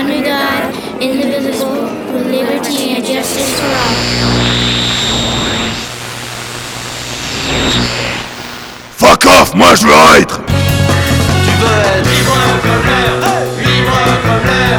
one new God, indivisible, with liberty and justice for all. Fuck off, moi je veux être. Tu veux être libre comme l'air, libre comme l'air.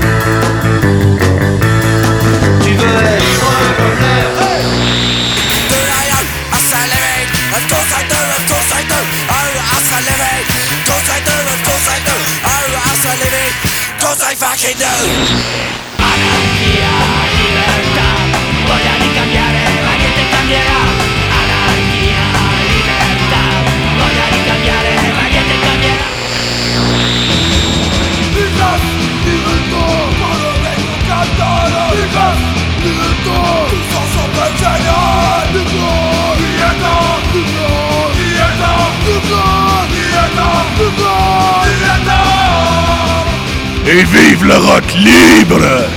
Tu veux être libre comme l'air. Do I accelerate? Of course I do, of course I do. Oh, accelerate. Of course I do, of course I do. Oh, accelerate. Of course I fucking do. Anarquía, libertad. Voy a ni cambiare, nadie te cambiará. Anarquía, libertad. Voy a ni cambiare, nadie te cambiará. Libertad, libertad, todo vengo cantando. Libertad, libertad, tus ojos me enseñan. Libertad, libertad, libertad, libertad, libertad, libertad, libertad. Et vive le rock libre.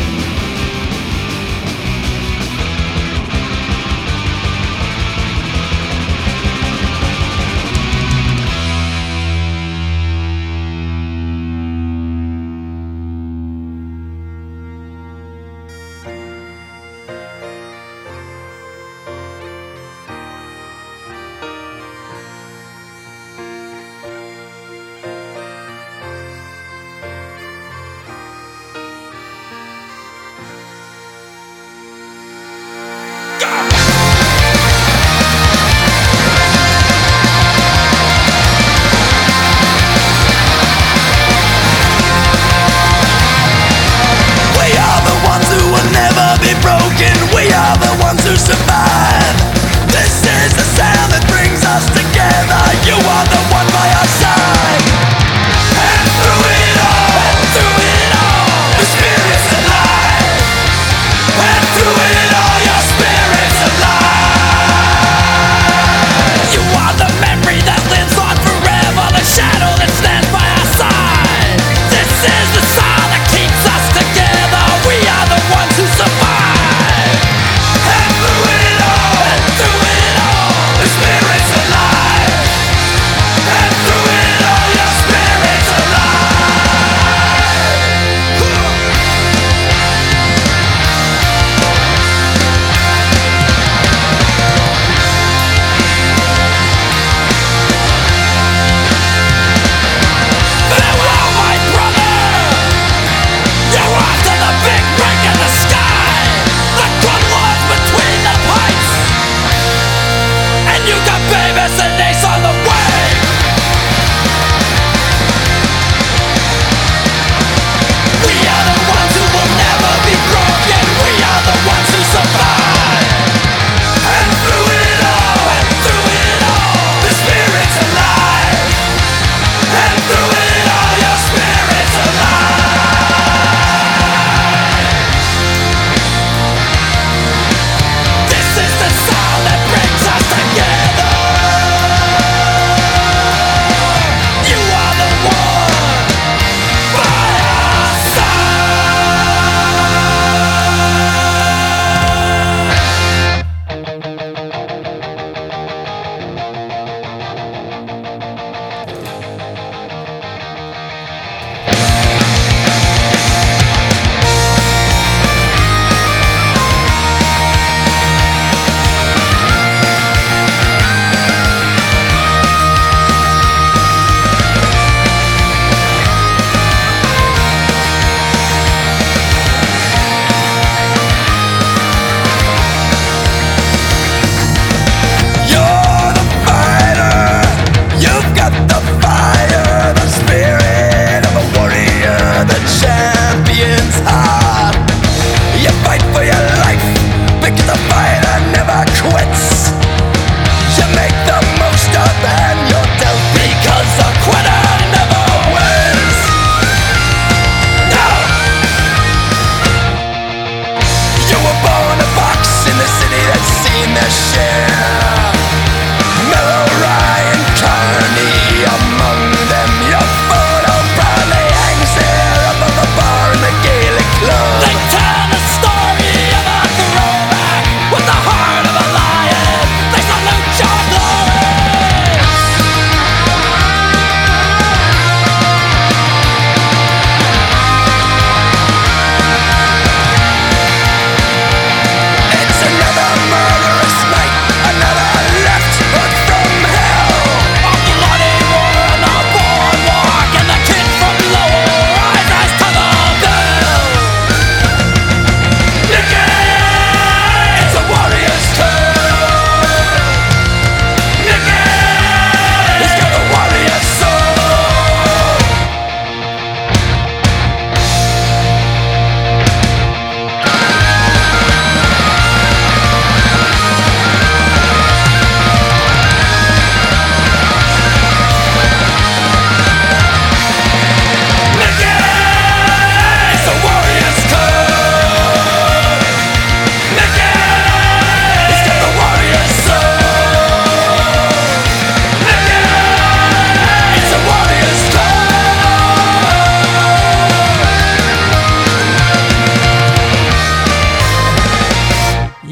To survive. This is the sound that brings us together. You are the one by our side. And through it all, the spirit's alive. And through it all, your spirit's alive. You are the memory that lives on forever, the shadow that stands by our side. This is the sound that keeps us together. We are the ones who survive.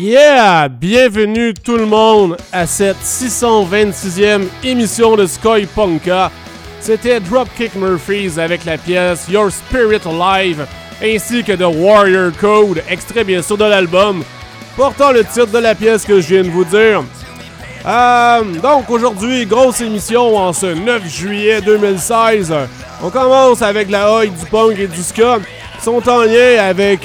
Yeah! Bienvenue tout le monde à cette 626e émission de Sky Punka. C'était Dropkick Murphys avec la pièce Your Spirit Alive ainsi que The Warrior Code, extrait bien sûr de l'album, portant le titre de la pièce que je viens de vous dire. Donc aujourd'hui, grosse émission en ce 9 juillet 2016. On commence avec la oi du punk et du ska qui sont en lien avec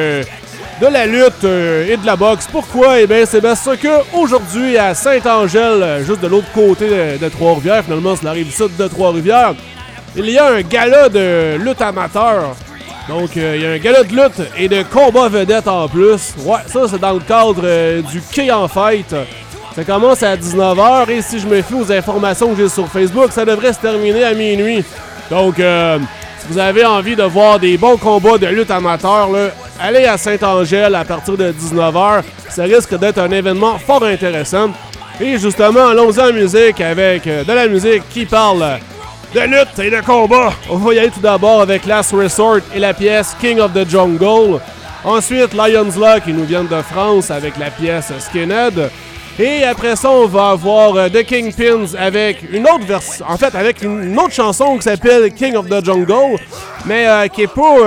de la lutte et de la boxe. Pourquoi? Eh bien, c'est parce que aujourd'hui à Saint-Angèle, juste de l'autre côté de Trois-Rivières, finalement c'est la rive sud de Trois-Rivières, il y a un gala de lutte amateur. Donc il y a un gala de lutte et de combat vedette en plus. Ouais, ça c'est dans le cadre du Quai en Fête. Ça commence à 19h et si je me fie aux informations que j'ai sur Facebook, ça devrait se terminer à minuit. Donc si vous avez envie de voir des bons combats de lutte amateur, là, allez à Saint-Angèle à partir de 19h. Ça risque d'être un événement fort intéressant. Et justement, allons-y en musique avec de la musique qui parle de lutte et de combat. On va y aller tout d'abord avec Last Resort et la pièce King of the Jungle. Ensuite, Lions Law qui nous viennent de France avec la pièce Skinhead. Et après ça, on va avoir The Kingpins avec une autre version, en fait avec une autre chanson qui s'appelle King of the Jungle, mais qui est pas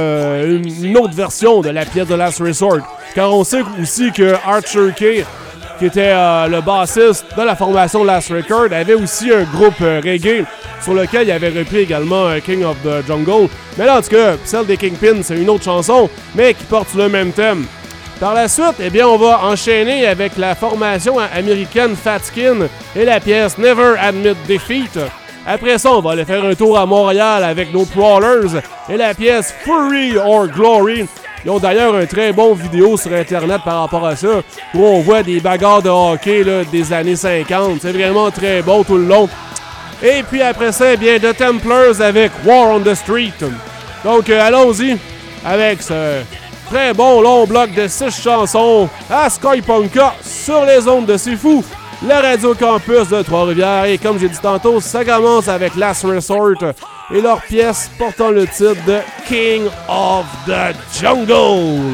une autre version de la pièce de Last Resort. Car on sait aussi que Archer K, qui était le bassiste de la formation Last Record, avait aussi un groupe reggae sur lequel il avait repris également King of the Jungle. Mais là, en tout cas, celle des Kingpins, c'est une autre chanson, mais qui porte le même thème. Par la suite, eh bien, on va enchaîner avec la formation américaine Fatskin et la pièce Never Admit Defeat. Après ça, on va aller faire un tour à Montréal avec nos Prowlers et la pièce Fury or Glory. Ils ont d'ailleurs un très bon vidéo sur Internet par rapport à ça, où on voit des bagarres de hockey là, des années 50. C'est vraiment très bon tout le long. Et puis après ça, eh bien, The Templars avec War on the Street. Donc, allons-y avec ce très bon long bloc de 6 chansons à Sky Punka sur les ondes de C'est Fou, le Radio Campus de Trois-Rivières. Et comme j'ai dit tantôt, ça commence avec Last Resort et leur pièce portant le titre de King of the Jungle.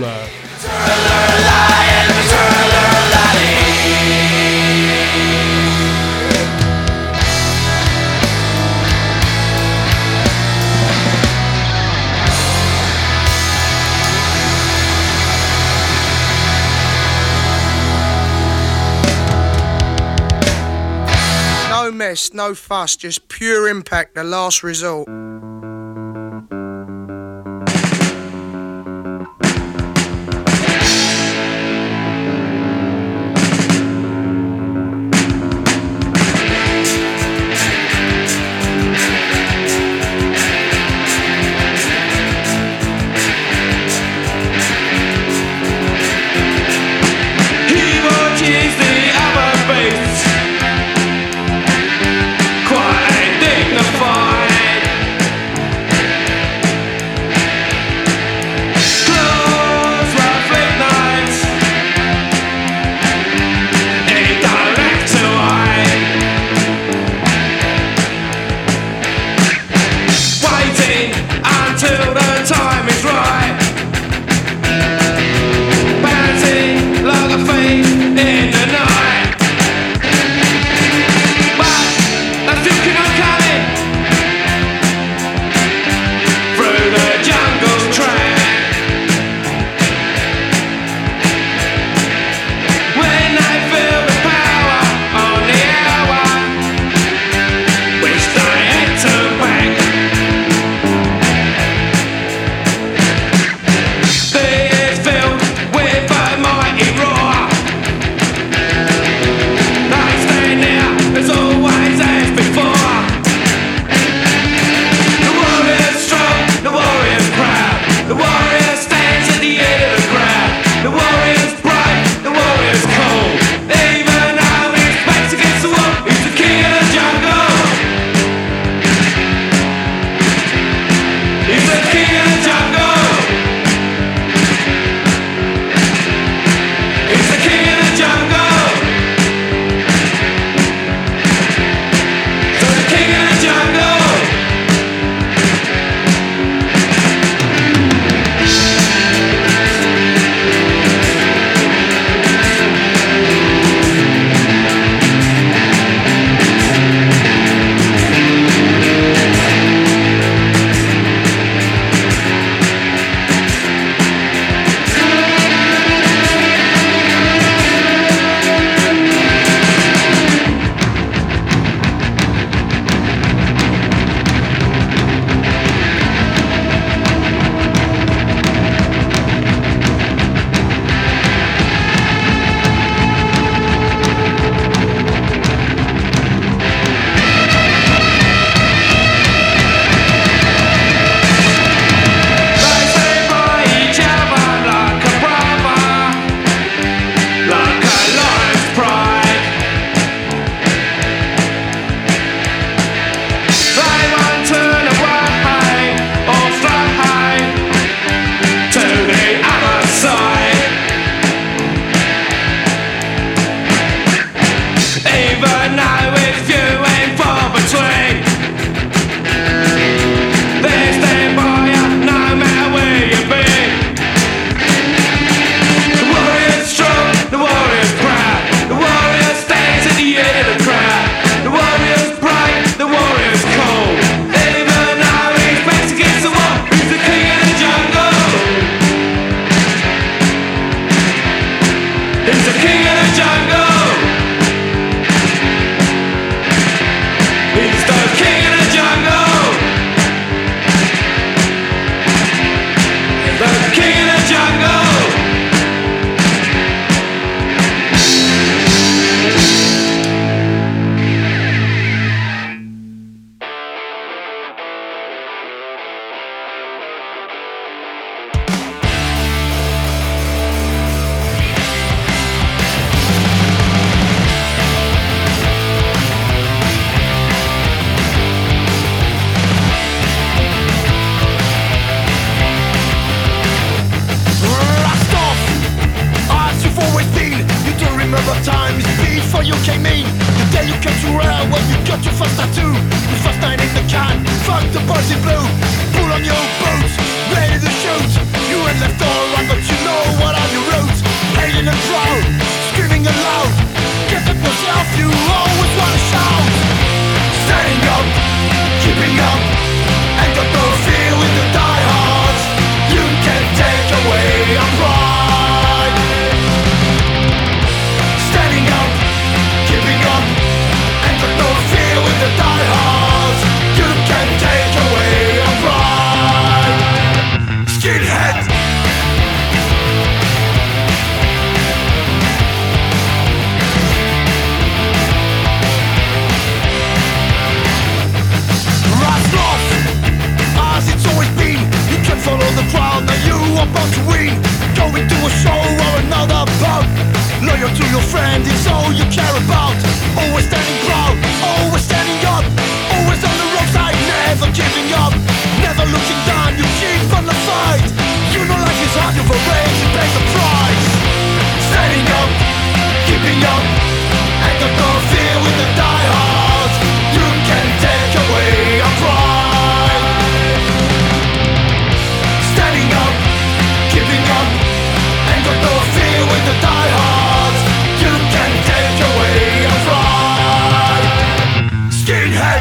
No mess, no fuss, just pure impact, the last resort. Quite dignified. before you came in. The day you came to rare when you got your first tattoo. The first night in the can, fuck the boys in blue. Pull on your boots, ready to shoot. You ain't left all right, but you know what are your roots. Hating and proud, screaming aloud. Get up yourself, you always wanna shout. Standing up, keeping up, and got no fear with the diehards. You can take away our pride. Standing up, keeping up, and got no fear with the diehards. You can take away our pride. Skinhead. Follow the crowd, now you are bound to win. Going to a show or another pub. Loyal to your friend, it's all you care about. Always standing proud, always standing up. Always on the wrong side, never giving up. Never looking down, you keep on the fight. You know life is hard, you've arranged, you pay the price. Standing up, keeping up, and got no fear with the diehards. You can take away our pride. Standing up, keeping up, and got no fear with the diehards. You can take away our pride. Skinhead.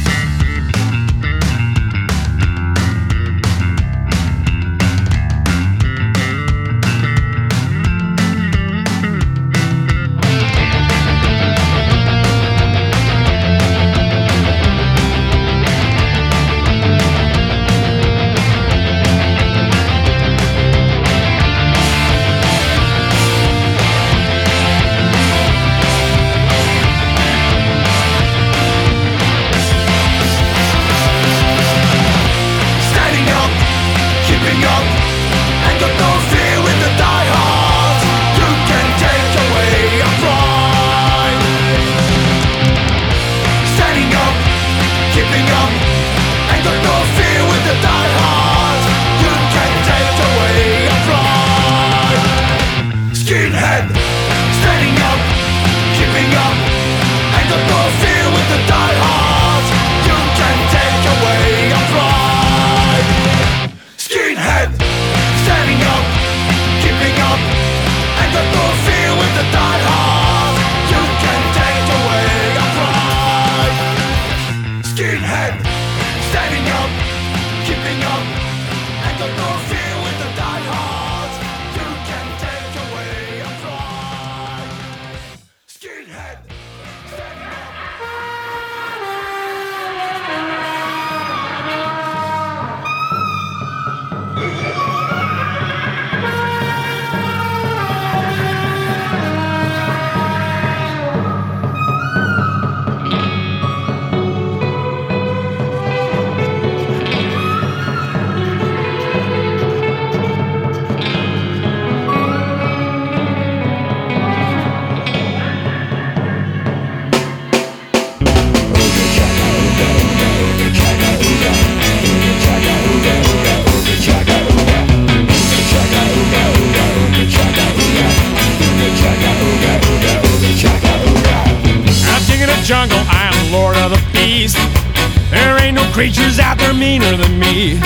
Jungle, I am Lord of the Beast. There ain't no creatures out there meaner than me.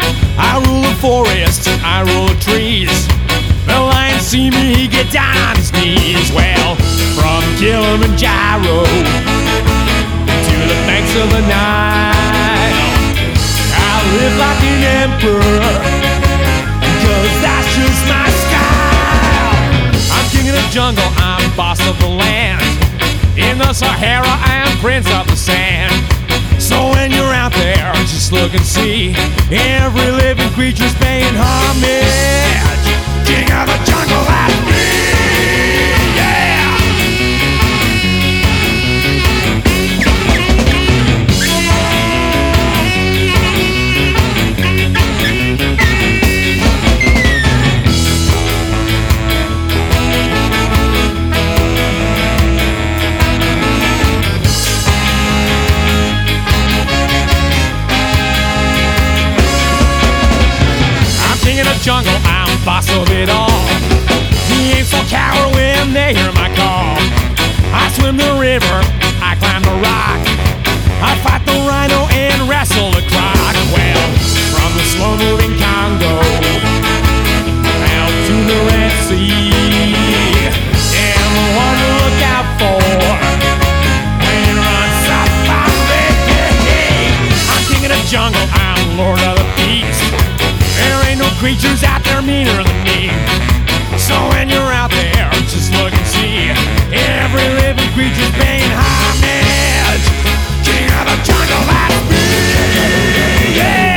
I rule the forest, I rule the trees. The lion see me, he get down on his knees. Well, from Kilimanjaro to the banks of the Nile, I live like an emperor, cause that's just my style. I'm king of the jungle, I'm boss of the land. In the Sahara, I am prince of the sand. So when you're out there, just look and see. Every living creature's paying homage. King of the jungle, that's me, yeah! Jungle, I'm boss of it all. He ain't so coward when they hear my call. I creatures out there meaner than me. So when you're out there, just look and see. Every living creature's paying homage. King of the jungle, that's me. Yeah.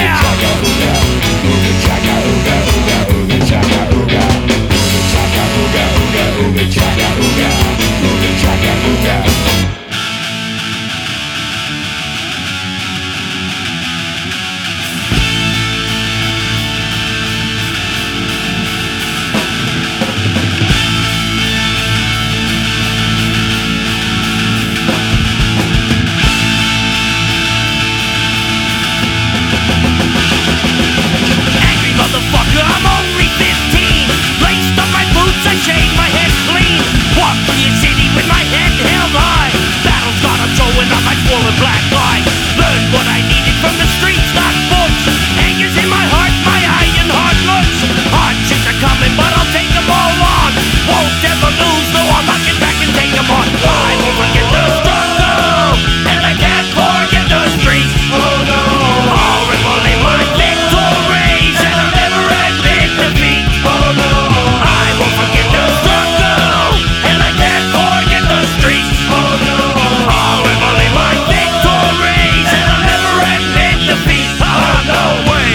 I'm only 15. Laced up my boots, I shave my head clean. Walk through your city with my head held high. Battle's got I'm showing up my swollen black eye. Learned what I needed from the streets, not books. Angers in my heart, my iron hard looks. Hardships are coming, but I'll take them all on. Won't ever lose, though I'll knock it back and take them on. I won't forget the struggle, and I can't forget the streets. Oh no, all reveling my victories, and I'll never admit defeat. Oh no, I won't forget the struggle, and I can't forget the streets. Oh no, all reveling my victories, and I'll never admit defeat. Oh no way.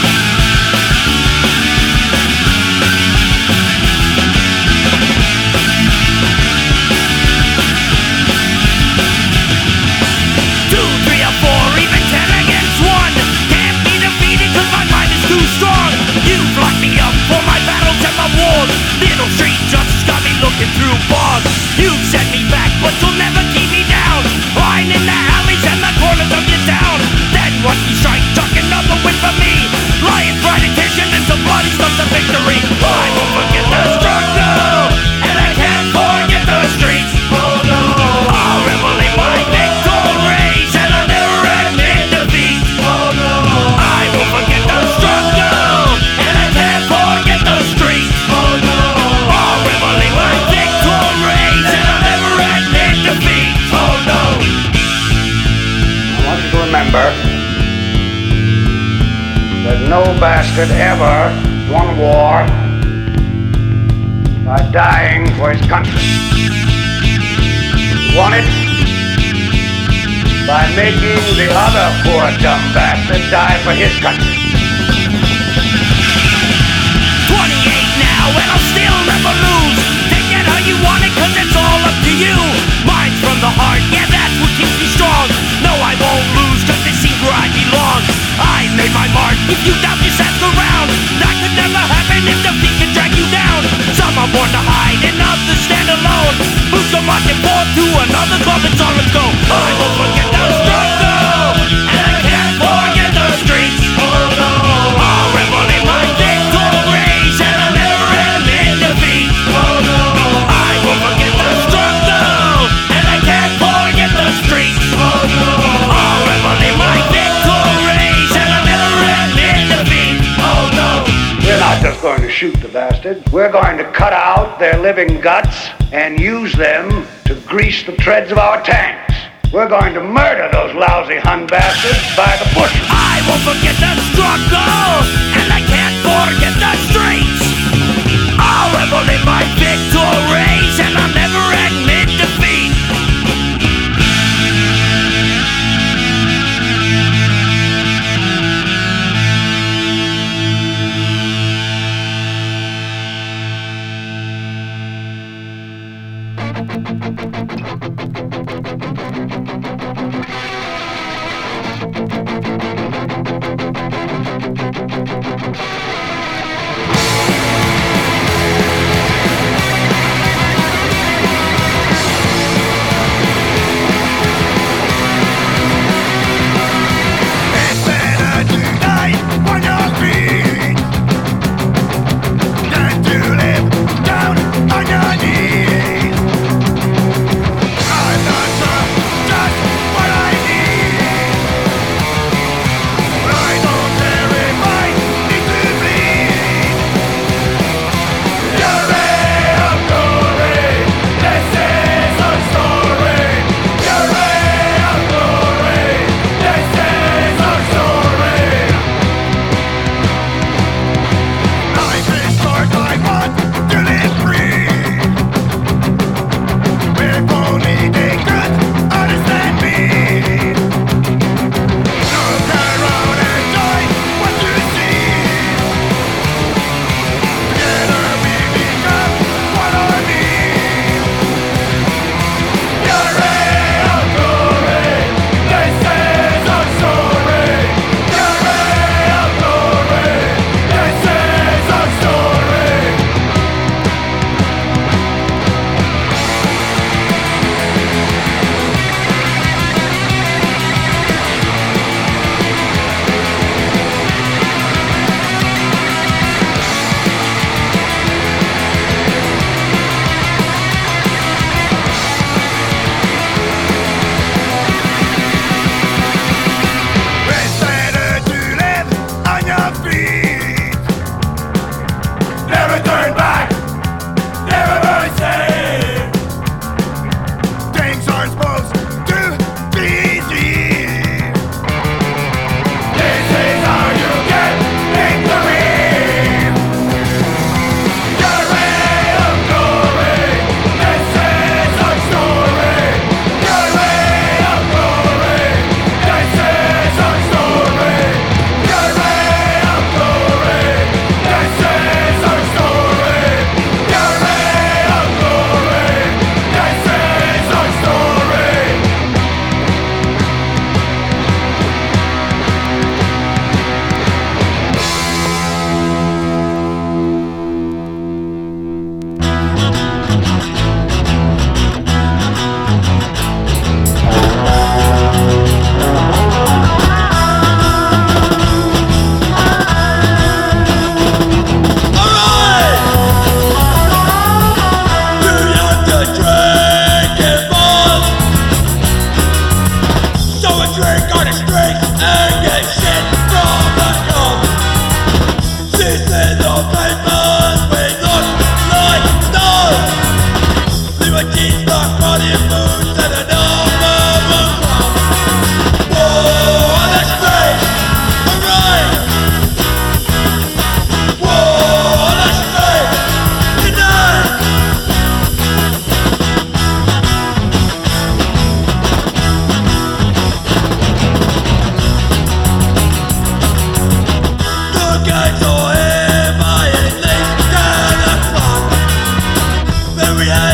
Little street justice got me looking through bars. You've set me back, but you'll never keep me down. Lying in the alleys and the corners of your town. Then watch me strike, tuck another win for me. Lions bright attention and some bloody stuff's a victory. I won't forget the struggle, and I can't forget the streets. Oh no, I'll revel in my victories, and I'll never admit defeat. Oh no, I won't forget the struggle, and I can't forget the streets. Oh no, I'll revel in my victories, and I'll never admit defeat. Oh no. I want you to remember that no bastard ever won a war by dying for his country. He won it by making the other poor dumb bastard die for his country. 28 now, and I'll still never lose. Take it how you want it, cause it's all up to you. Mine's from the heart, yeah, that's what keeps me strong. No, I won't lose, cause this seems where I belong. I made my mark, if you doubt, just ask around. That could never happen if defeat can drag you down. Some are born to hide, and others stand alone. Who's go marching forth to another club and sorrows go. I won't forget the struggle, and I can't forget the streets. Oh no, I'll revel in my victories, and I'll never admit defeat. Oh no, I won't forget the struggle, and I can't forget the streets. Oh no, I'll revel in my victories, and I'll never admit defeat. Oh no. We're not just going to shoot the bastards. We're going to cut out their living guts and use them to grease the treads of our tanks. We're going to murder those lousy Hun bastards by the bushel. I won't forget the struggle, and I can't forget the streets. I'll revel in my victories, and I'll never admit defeat.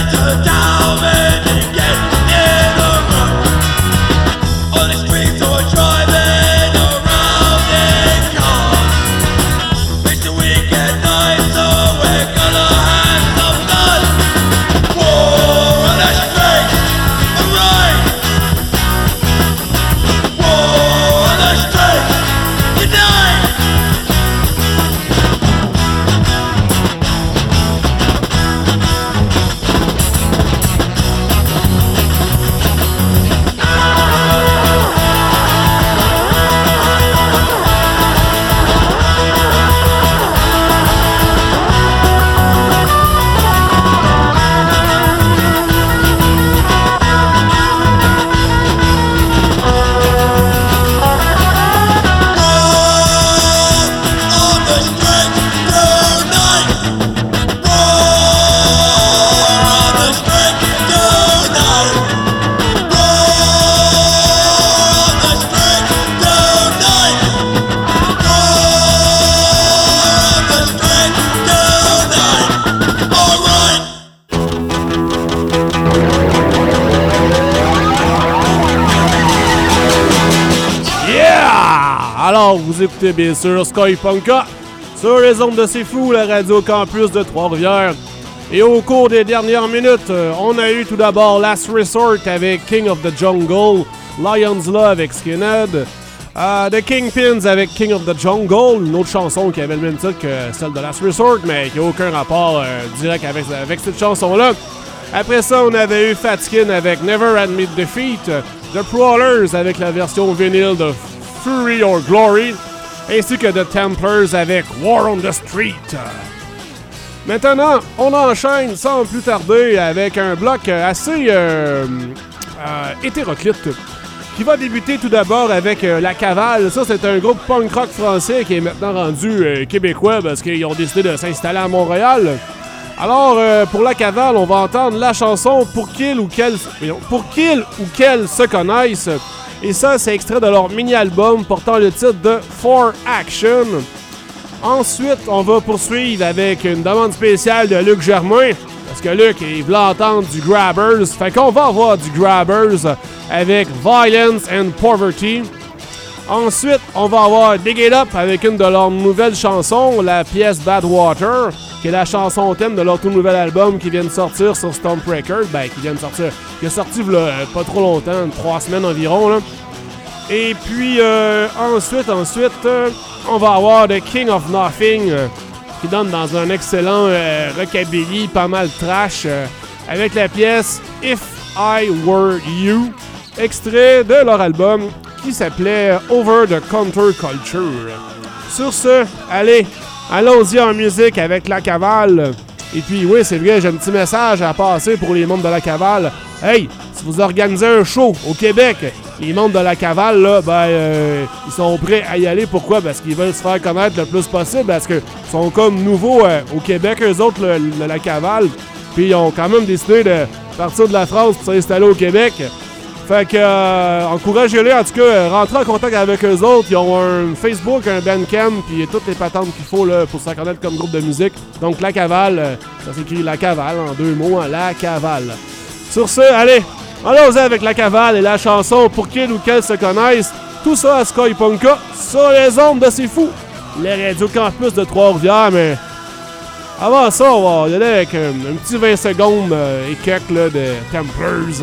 Alors, vous écoutez bien sûr Sky Punka sur les ondes de C'est Fou, la radio campus de Trois-Rivières. Et au cours des dernières minutes, on a eu tout d'abord Last Resort avec King of the Jungle, Lion's Law avec Skinhead, The Kingpins avec King of the Jungle, une autre chanson qui avait le même titre que celle de Last Resort, mais qui n'a aucun rapport direct avec cette chanson-là. Après ça, on avait eu Fatskin avec Never Admit Defeat, The Prowlers avec la version vinyle de Fury or Glory, ainsi que The Templars avec War on the Street. Maintenant, on enchaîne sans plus tarder avec un bloc assez hétéroclite qui va débuter tout d'abord avec La Cavale. Ça, c'est un groupe punk rock français qui est maintenant rendu québécois parce qu'ils ont décidé de s'installer à Montréal. Alors, pour La Cavale, on va entendre la chanson Pour qu'ils ou qu'elles se connaissent. Et ça, c'est extrait de leur mini-album portant le titre de For Action. Ensuite, on va poursuivre avec une demande spéciale de Luc Germain, parce que Luc, il voulait entendre du Grabbers. Fait qu'on va avoir du Grabbers avec Violence and Poverty. Ensuite, on va avoir Dig It Up avec une de leurs nouvelles chansons, la pièce Bad Water, qui est la chanson thème de leur tout nouvel album qui vient de sortir sur Stomp Records. Qui est sorti pas trop longtemps, 3 semaines environ, là. Et puis, ensuite, on va avoir The King of Nothing, qui donne dans un excellent rockabilly, pas mal trash, avec la pièce If I Were You, extrait de leur album qui s'appelait Over the Counterculture. Sur ce, allons-y en musique avec La Cavale. Et puis, oui, c'est vrai, j'ai un petit message à passer pour les membres de La Cavale. Hey, si vous organisez un show au Québec, les membres de La Cavale, là, ils sont prêts à y aller. Pourquoi? Parce qu'ils veulent se faire connaître le plus possible, parce qu'ils sont comme nouveaux au Québec, eux autres, La Cavale. Puis ils ont quand même décidé de partir de la France pour s'installer au Québec. Fait que, encouragez-les, en tout cas, rentrez en contact avec eux autres. Ils ont un Facebook, un Bandcamp, puis toutes les patentes qu'il faut là, pour se reconnaître comme groupe de musique. Donc, La Cavale, ça s'écrit La Cavale, en 2 mots, hein, La Cavale. Sur ce, allons-y avec La Cavale et la chanson Pour qu'ils ou qu'elles se connaissent. Tout ça à Sky Punka, sur les ondes de C'est Fou, les radios campus de Trois-Rivières, mais avant ça, on va y aller avec un petit 20 secondes et quelques là, de Templars.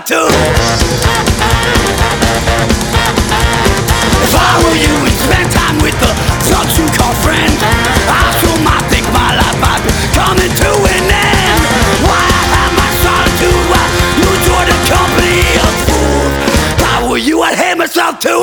too. If I were you and spend time with the thugs you call friends, I sure might think my life might be coming to an end. Why I have my solitude while you enjoy the company of fools. If I were you, I'd hate myself too.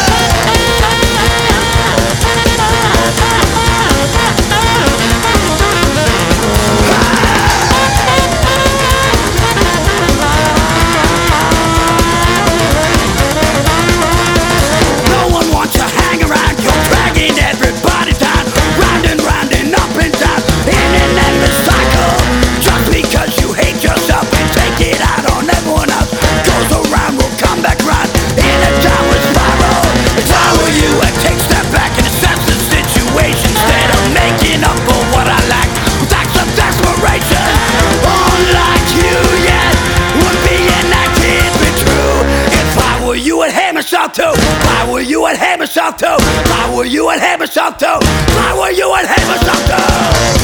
Everybody down, round and up and down, in an endless cycle. Just because you hate yourself and take it out on everyone else, goes around, will come back round in a downward spiral. If I were you, I'd take a step back and assess the situation instead of making up for what I lack with acts of desperation. Unlike you, yet would be enacted be true. If I were you, I'd hate myself too. If I were you, I'd hate myself too. If I were you, I'd hate myself too. If I were you, I'd hate myself too.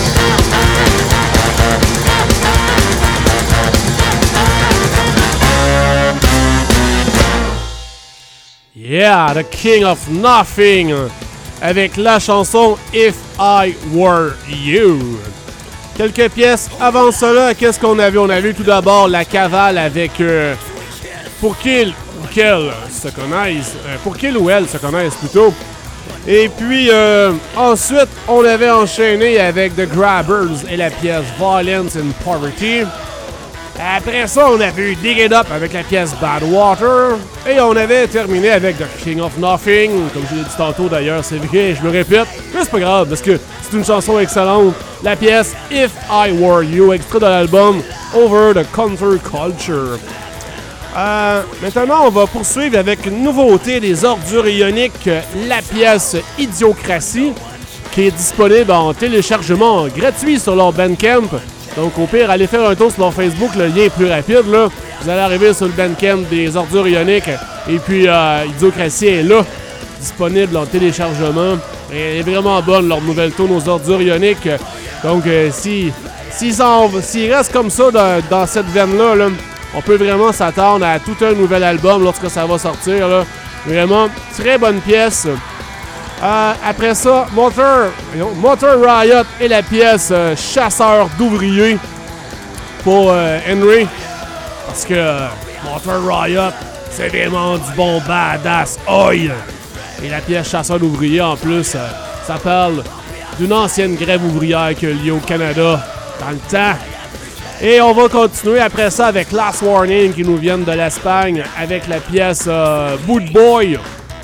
Yeah, The King of Nothing avec la chanson If I Were You. Quelques pièces avant cela, qu'est-ce qu'on a vu? On a vu tout d'abord La Cavale avec Pour qu'il ou qu'elle se connaisse, pour qu'il ou elle se connaisse plutôt. Et puis ensuite, on avait enchaîné avec The Grabbers et la pièce Violence and Poverty. Après ça, on avait eu Dig It Up avec la pièce Bad Water. Et on avait terminé avec The King of Nothing. Comme je l'ai dit tantôt d'ailleurs, c'est vrai, je le répète. Mais c'est pas grave parce que c'est une chanson excellente. La pièce If I Were You, extrait de l'album Over the Counterculture. Maintenant, on va poursuivre avec une nouveauté des Ordures Ioniques, la pièce Idiocratie, qui est disponible en téléchargement gratuit sur leur Bandcamp. Donc, au pire, allez faire un tour sur leur Facebook, le lien est plus rapide, là. Vous allez arriver sur le Bandcamp des Ordures Ioniques, et puis Idiocratie est là, disponible en téléchargement. Et elle est vraiment bonne, leur nouvelle tune aux Ordures Ioniques. Donc, s'ils restent comme ça dans cette veine-là, là, on peut vraiment s'attendre à tout un nouvel album lorsque ça va sortir. Là. Vraiment, très bonne pièce. Après ça, Motor Riot et la pièce Chasseur d'ouvriers pour Henry. Parce que Motor Riot, c'est vraiment du bon badass oil. Et la pièce Chasseur d'ouvriers, en plus, ça parle d'une ancienne grève ouvrière qui a lieu au Canada dans le temps. Et on va continuer après ça avec Last Warning qui nous viennent de l'Espagne avec la pièce Boot Boy.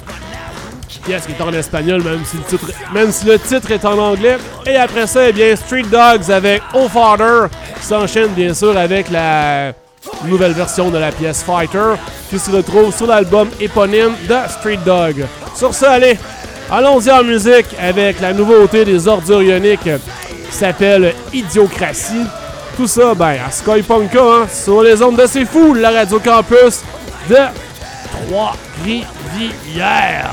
Pièce qui est en espagnol même si le titre est en anglais. Et après ça, eh bien, Street Dogs avec Oh Father qui s'enchaîne bien sûr avec la nouvelle version de la pièce Fighter qui se retrouve sur l'album éponyme de Street Dog. Sur ce, allons-y en musique avec la nouveauté des Ordures Ioniques qui s'appelle Idiocratie. Tout ça, à Sky Punka, hein, sur les ondes de C'est Fou, la Radio Campus de Trois-Rivières.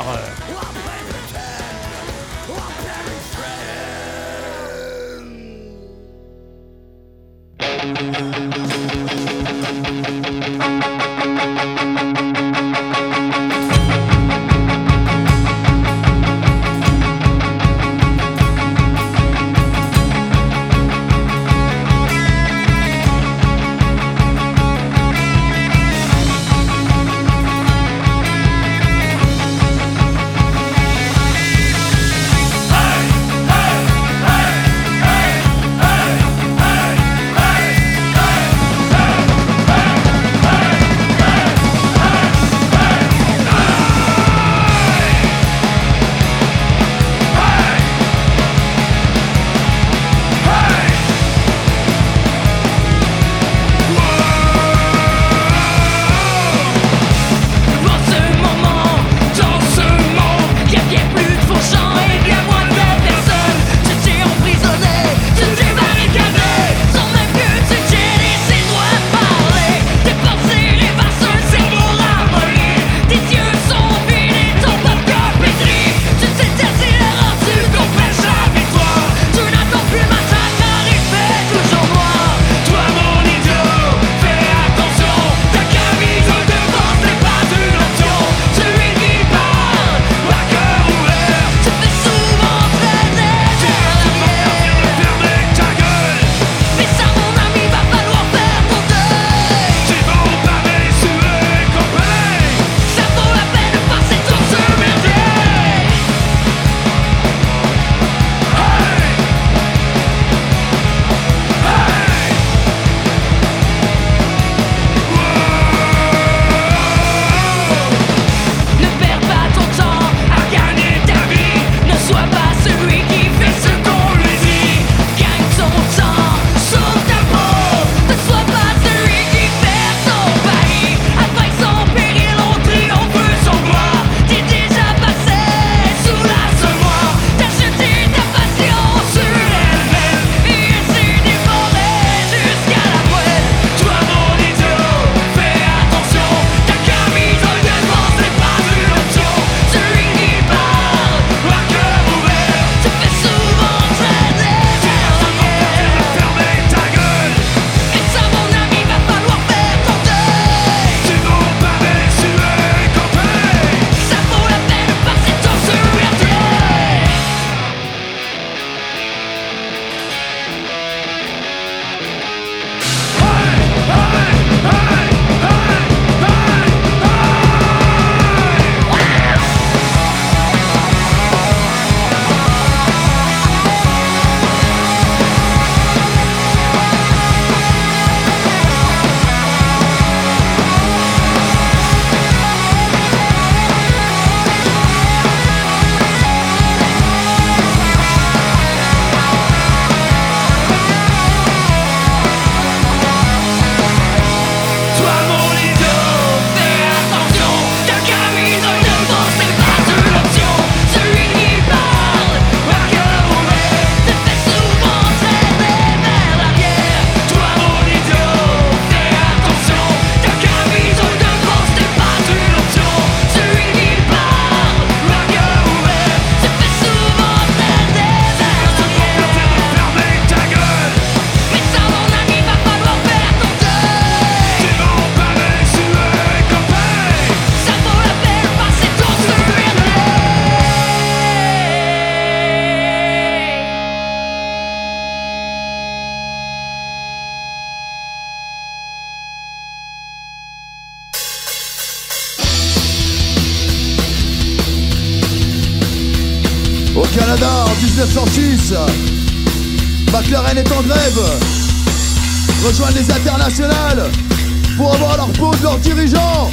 Au Canada en 1906, McLaren est en grève. Rejoignent les internationales pour avoir leur peau de leurs dirigeants.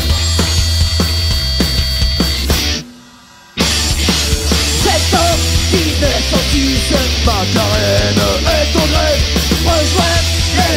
Septembre 1906, McLaren est en grève. rejoint Les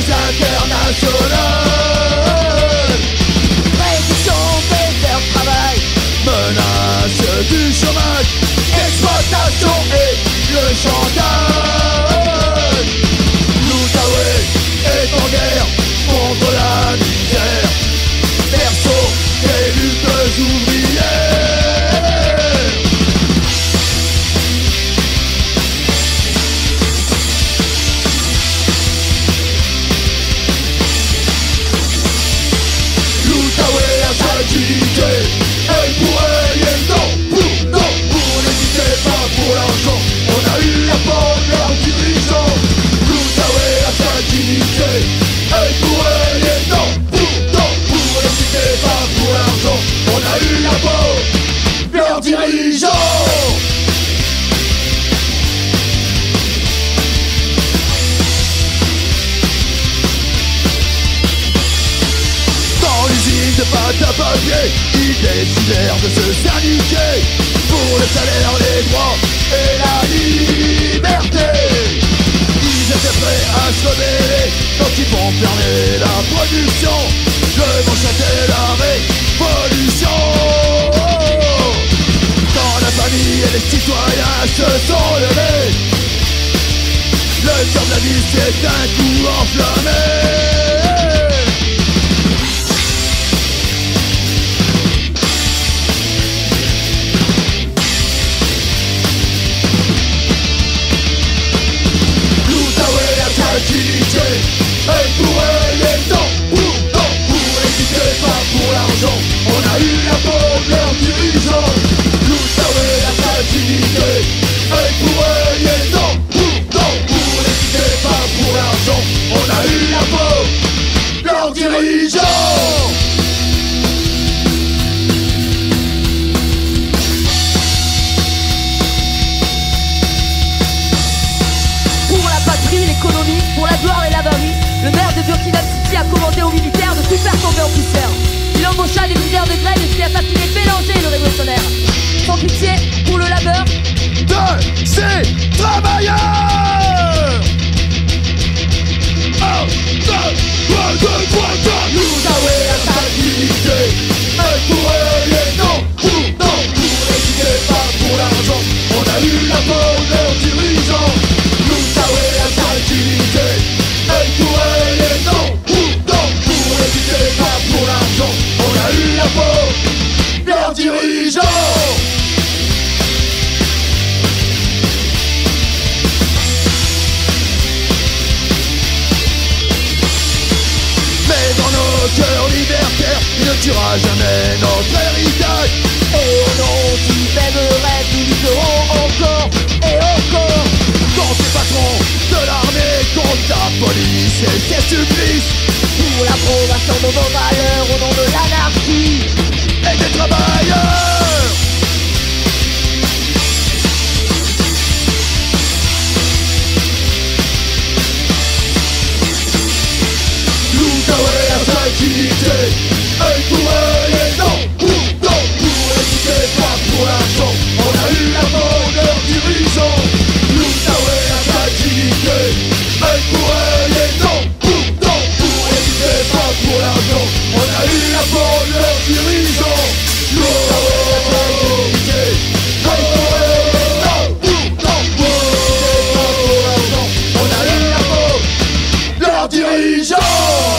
internationales. réduction des heures de travail, Menace du chômage, exploitation et le chantage. L'Outaouais est en guerre contre la misère. Perso des luttes ouvrières. L'Outaouais a sa dignité. Elle pourrait y être non, pour n'hésiter pas pour l'argent. On a eu la porte de leurs dirigeants. L'Outaouais a sa dignité. Elle pourrait y être non, pour n'hésiter pas pour l'argent. On a eu la porte de leurs dirigeants. Dans l'usine de pâte à papier, ils décidèrent de se syndiquer pour le salaire, les droits et la liberté. Ils étaient prêts à se rebeller quand ils vont fermer la production. Le vent chantait la révolution. Quand la famille et les citoyens se sont levés, le cœur de la vie s'est un coup enflammé. L'Outaouais a sa dignité. Elle pourrait y être non, pour n'hésiter pas pour l'argent. On a eu la peau de leurs dirigeants. L'Outaouais a sa dignité. Elle pourrait y être non, pour n'hésiter pas pour l'argent. On a eu la peau de leurs dirigeants. pour la patrie, l'économie, pour la gloire et l'avarie. Le maire de Burkina City a commandé aux militaires de tout faire tomber en poussière. Il embaucha des leaders de grève et fit assassiner Bélanger, le révolutionnaire. Sans pitié pour le labeur De ces travailleurs. 1, 2, 3, 2, 3, 4. L'Outaouais a sa dignité. Elle pourrait y être non, pour n'hésiter pas pour l'argent. On a eu la peau de leurs dirigeants. L'Outaouais a sa dignité. Elle pourrait y être non, pour n'hésiter pas pour l'argent. On a eu la peau de leurs dirigeants. Mais dans nos cœurs libertaires, il ne tuera jamais notre héritage. et au nom du même rêve, nous lutterons encore et encore. Contre les patrons de l'armée, contre la police et ses supplices. Pour l'approbation de nos valeurs au nom de l'anarchie Et des travailleurs. L'Outaouais a sa dignité. Elle pourrait y être non, pour n'hésiter pas pour l'argent. On a eu la mort de leurs dirigeants. L'Outaouais a sa dignité. Elle pourrait y être non, pour n'hésiter pas pour l'argent. On a eu la mort de leurs dirigeants. L'Outaouais a sa dignité. Elle pourrait y être non, pour n'hésiter pas pour l'argent. On a eu la mort de leurs dirigeants.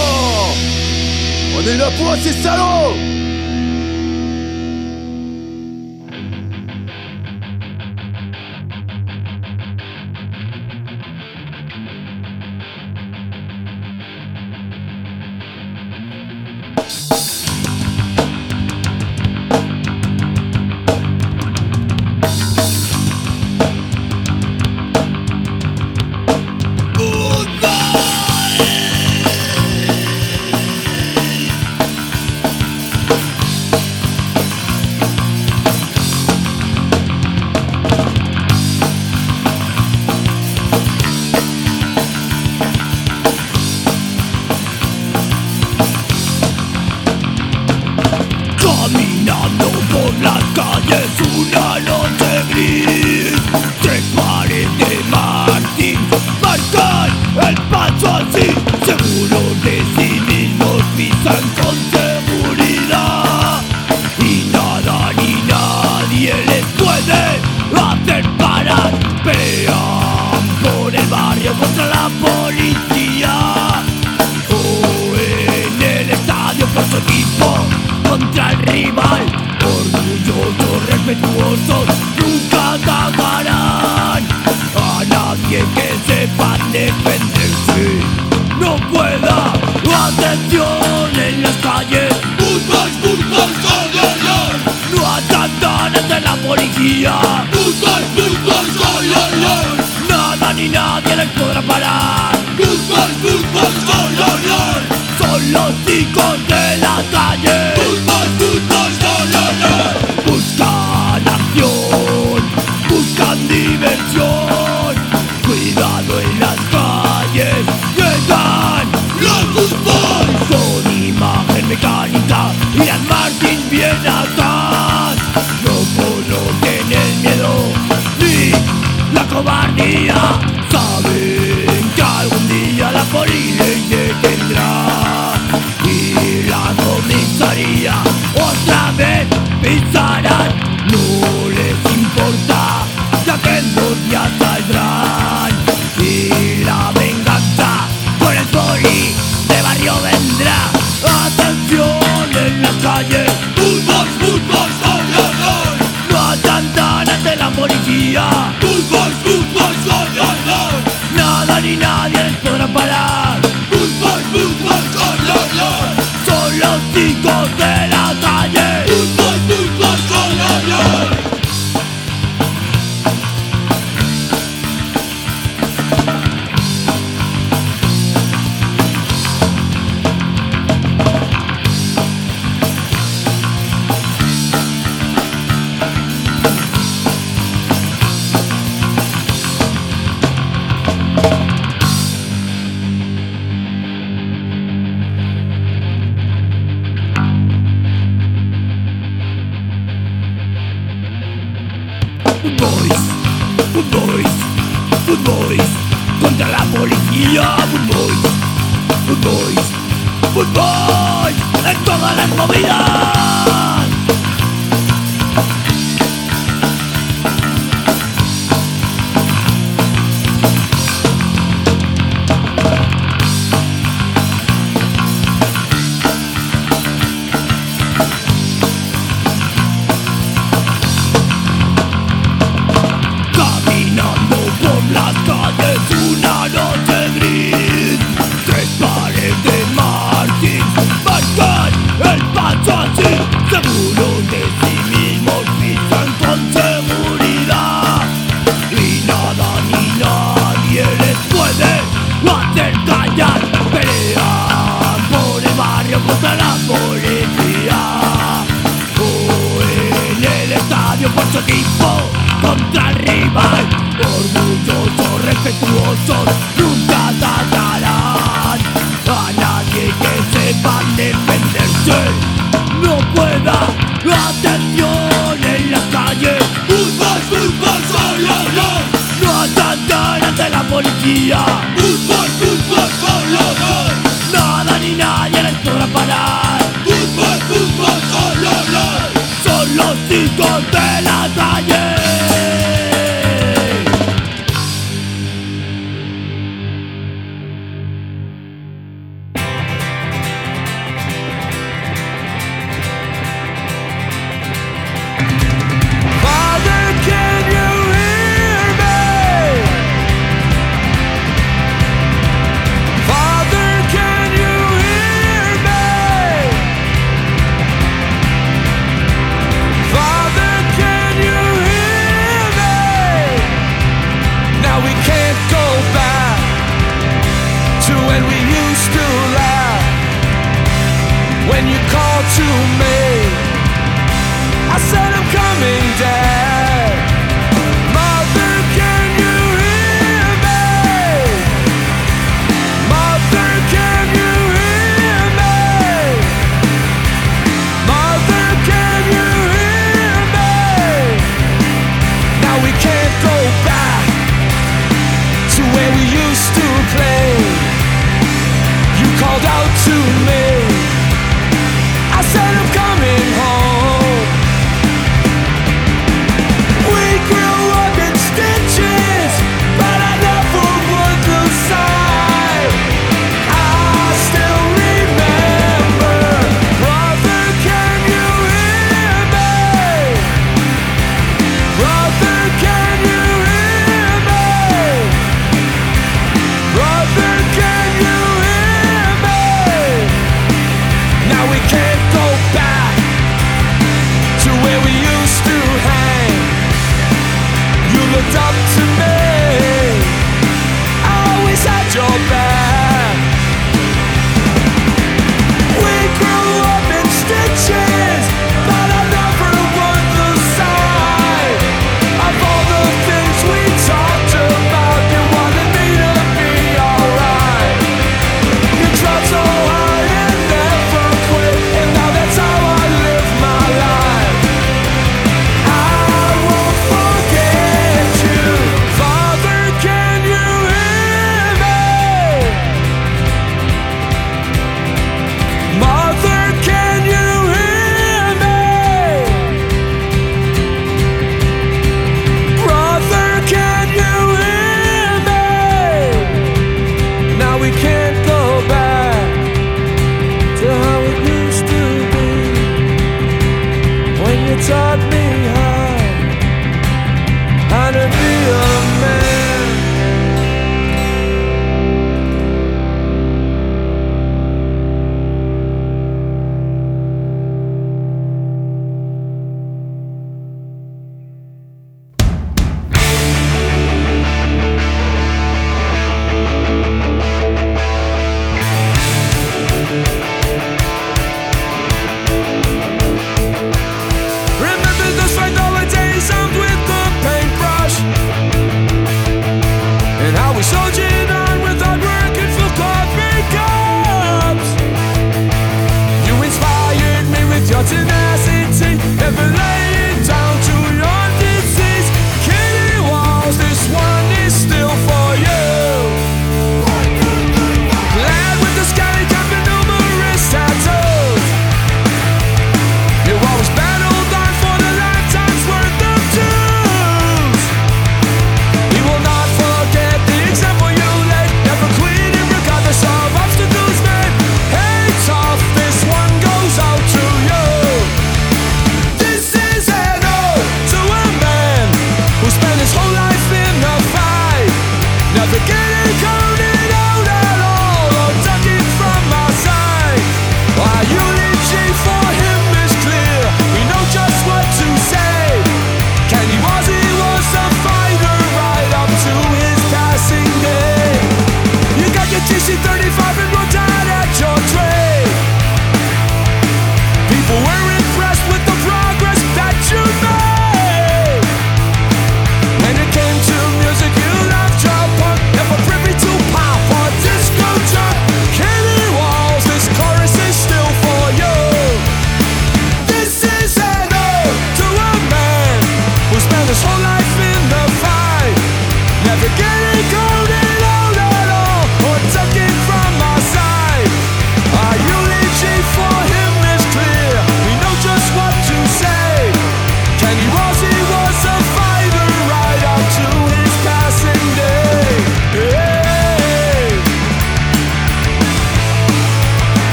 On est là pour ces salauds. bien atrás. No conocen el miedo ni la cobardía. Saben que algún día la policía les detendrá y la comisaría otra vez pisarán. No les importa, ya que en 2 días saldrán y la venganza por el poli de barrio vendrá. Atención en las calles, Good boys, no atentan ante la policía. Good boys, nada ni nadie les podrá parar. Good boys, son los chicos de la calle. Good boys, contra la policía. Good boys, en todas las movidas. Caminando por las calles una noche gris, 3 pares de Martins marcan el paso así. Seguros de sí mismos pisan con seguridad y nada ni nadie les puede hacer callar. Pelean por el barrio contra la policía o en el estadio por su equipo contra el rival. Orgullosos, respetuosos, nunca atacarán a nadie que sepan defenderse. No pueda, atención en las calles. Good boys, no atacan ante la policía. Good boys, nada ni nadie les podrá parar. Good boys, son los chicos de la calle.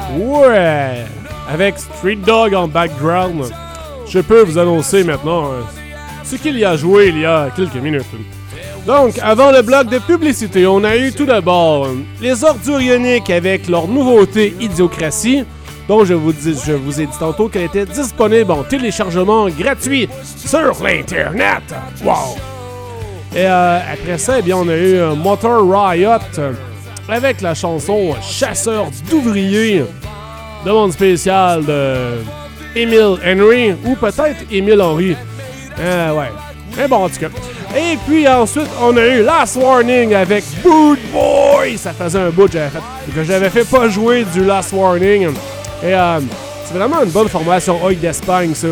Ouais! Avec Street Dog en background, je peux vous annoncer maintenant ce qu'il y a joué il y a quelques minutes. Donc, avant le bloc de publicité, on a eu tout d'abord les Ordurioniques avec leur nouveauté Idiocratie, dont je vous ai dit tantôt qu'elle était disponible en téléchargement gratuit sur l'Internet. Wow! Et après ça, eh bien, on a eu Motor Riot avec la chanson Chasseur d'ouvriers, demande spéciale de Emile Henry, ou peut-être Emile Henry. Ouais. Mais bon, en tout cas. Et puis ensuite, on a eu Last Warning avec Boot Boy. Ça faisait un bout que j'avais fait pas jouer du Last Warning. Et c'est vraiment une bonne formation Oi d'Espagne, ça.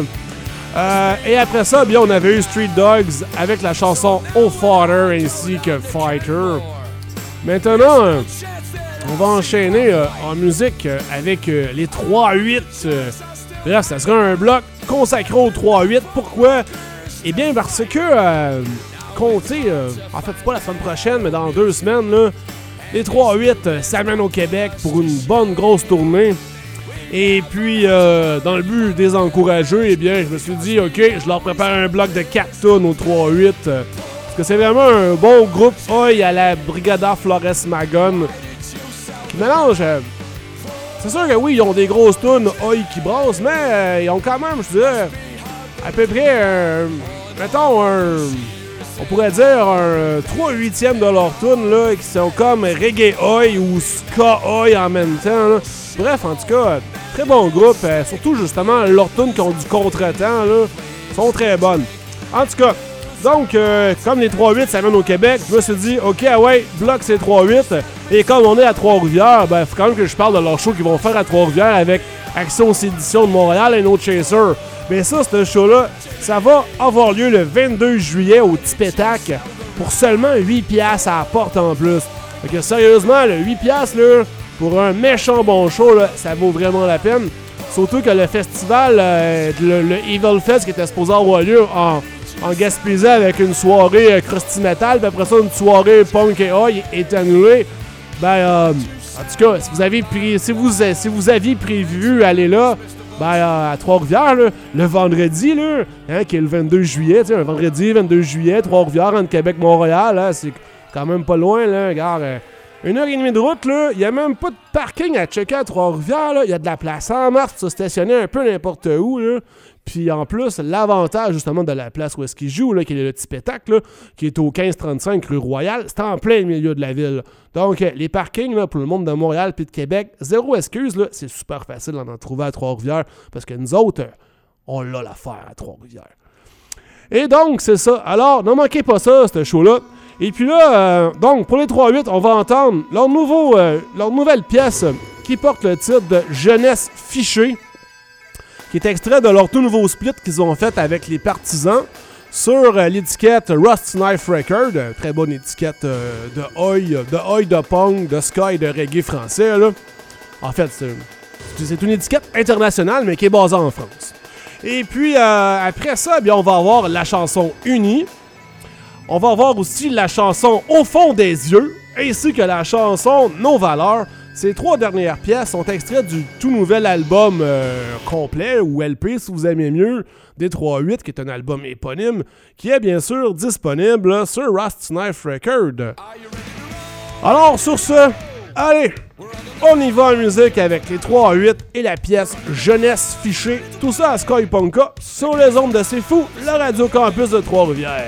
Et après ça, bien, on avait eu Street Dogs avec la chanson Oh Father ainsi que Fighter. Maintenant, on va enchaîner en musique avec les 3-8. Bref, ça sera un bloc consacré aux 3-8. Pourquoi? Eh bien, parce que, comptez, en fait, c'est pas la semaine prochaine, mais dans 2 semaines, là, les 3-8 s'amènent au Québec pour une bonne grosse tournée. Et puis, dans le but de les encourager, eh bien, je me suis dit, OK, je leur prépare un bloc de 4 tonnes aux 3-8. Parce que c'est vraiment un bon groupe Oi à la Brigada Flores Magón qui mélange. C'est sûr que oui, ils ont des grosses tunes Oi qui brassent, mais ils ont quand même, je dirais, à peu près, mettons, on pourrait dire un 3/8 de leur tune là, qui sont comme reggae Oi ou ska Oi en même temps. Là. Bref, en tout cas, très bon groupe. Surtout, justement, leurs tunes qui ont du contretemps là, sont très bonnes. En tout cas, donc, comme les 3-8 s'amènent au Québec, je me suis dit, OK, ouais, bloc c'est 3-8. Et comme on est à Trois-Rivières, ben, faut quand même que je parle de leur show qu'ils vont faire à Trois-Rivières avec Action Sédition de Montréal et No Chaser. Mais ça, ce show-là, ça va avoir lieu le 22 juillet au Tipétac pour seulement 8$ à la porte en plus. Fait que sérieusement, le 8$ là, pour un méchant bon show, là, ça vaut vraiment la peine. Surtout que le festival, le Evil Fest qui était supposé avoir lieu en Gaspésie avec une soirée crusty metal, puis après ça une soirée punk et oi est annulée. Ben, en tout cas, si vous aviez prévu aller là, ben, à Trois-Rivières, là, le vendredi, là, hein, qui est le 22 juillet, un vendredi 22 juillet, Trois-Rivières, entre Québec-Montréal, hein, c'est quand même pas loin, là, regarde. 1h30 de route, là, il n'y a même pas de parking à checker à Trois-Rivières, là, il y a de la place en masse pour se stationner un peu n'importe où, là. Puis en plus, l'avantage justement de la place où est-ce qu'il joue, là, qui est le Tipétac, là, qui est au 1535 rue Royale, c'est en plein milieu de la ville. Donc, les parkings là, pour le monde de Montréal puis de Québec, zéro excuse, là, c'est super facile d'en trouver à Trois-Rivières parce que nous autres, on l'a l'affaire à Trois-Rivières. Et donc, c'est ça. Alors, ne manquez pas ça, ce show-là. Et puis là, donc, pour les 3-8, on va entendre leur nouvelle pièce qui porte le titre de Jeunesse fichée, qui est extrait de leur tout nouveau split qu'ils ont fait avec les Partisans sur l'étiquette Rusty Knife Record, très bonne étiquette de oi, de punk, de ska et de reggae français. Là. En fait, c'est une étiquette internationale, mais qui est basée en France. Et puis, après ça, eh bien, on va avoir la chanson Unie. On va avoir aussi la chanson Au fond des yeux, ainsi que la chanson Nos valeurs. Ces 3 dernières pièces sont extraites du tout nouvel album complet, ou LP si vous aimez mieux, des 3-8, qui est un album éponyme, qui est bien sûr disponible sur Rusty Knife Record. Alors sur ce, allez, on y va en musique avec les 3-8 et la pièce Jeunesse fichée. Tout ça à Sky Punka, sur les ondes de C'est Fou, le Radio Campus de Trois-Rivières.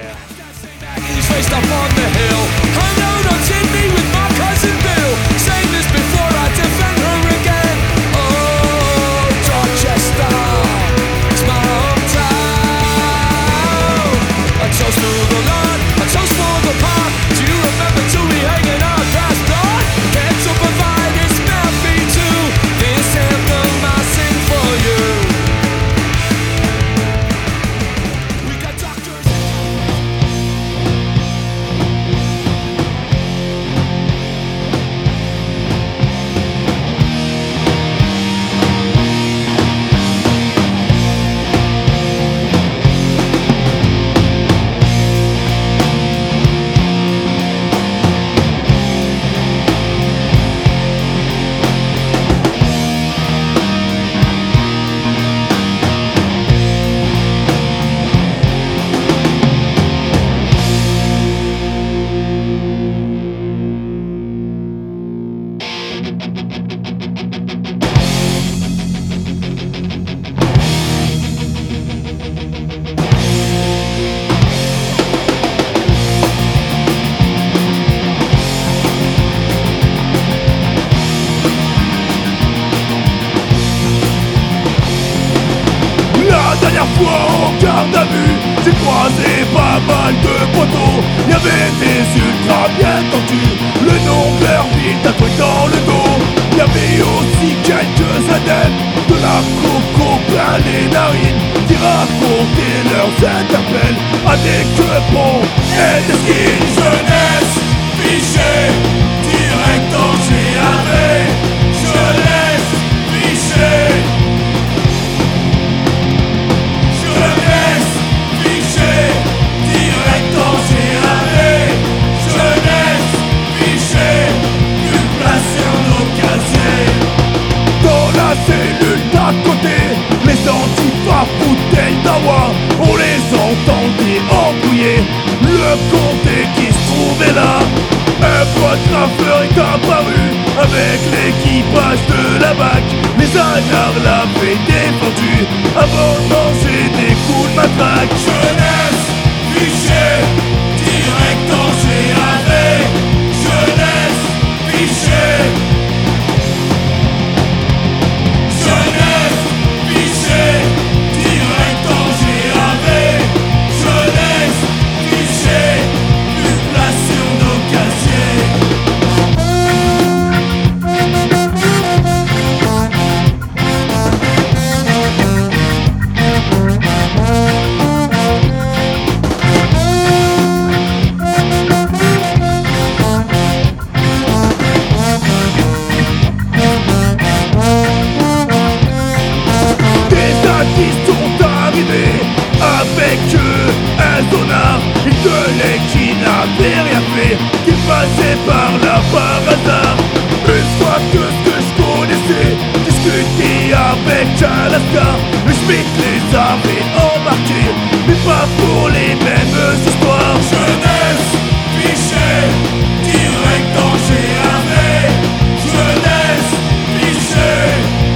J'ai croisé pas mal de poteaux, y'avait des ultras bien tendus, le nom de leur ville tatoué dans le dos. Y'avait aussi quelques adeptes de la coco plein les narines, qui racontaient leurs interpelles à des quepons et des skins. Jeunesse fichée, direct en GAV. Jeunesse fichée, jeunesse fichée, direct en GAV. Jeunesse fichée, une place sur nos casiers. Dans la cellule d'à côté, les antifas bouteilles d'Awa, on les entendait embrouiller. Le comté qui se trouvait là, un pote graffeur est apparu avec l'équipage de la BAC. Les anards l'avaient défendu avant de manger des coups de matraque. Jeunesse fichée, direct en GAV. Jeunesse fichée, jeunesse fichée, direct en GAV. Jeunesse fichée, une place sur nos casiers. Qui sont arrivés avec eux un zonard, et de l'aigle qui n'avait rien fait, qui passait par là par hasard. Une fois que ce que je connaissais discuter avec Alaska, le Schmitt les avait embarqués, mais pas pour les mêmes histoires. Jeunesse fichée, direct en GAV. Jeunesse fichée,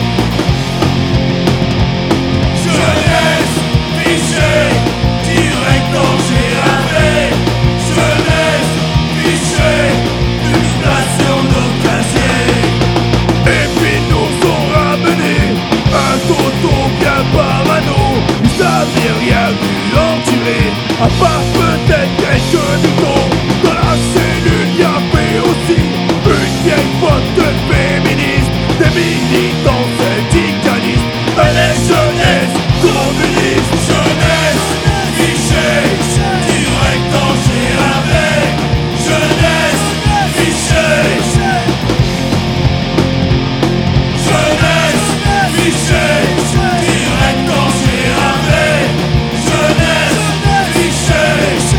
jeunesse fichée, direct en GAV. Jeunesse fichée, une place sur nos casiers. Et puis nous ont ramené un toto bien parano. Ils avaient rien vu en tirer, à part peut-être quelques boutons. Dans la cellule y'avait aussi une vieille pote féministe, des militants syndicalistes, les jeunesse communiste. Jeunesse fichée, direct en GAV. Jeunesse fichée, jeunesse fichée, direct en GAV. Jeunesse fichée.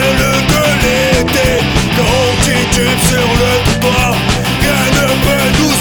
Sur le trottoir, rien ne peut nous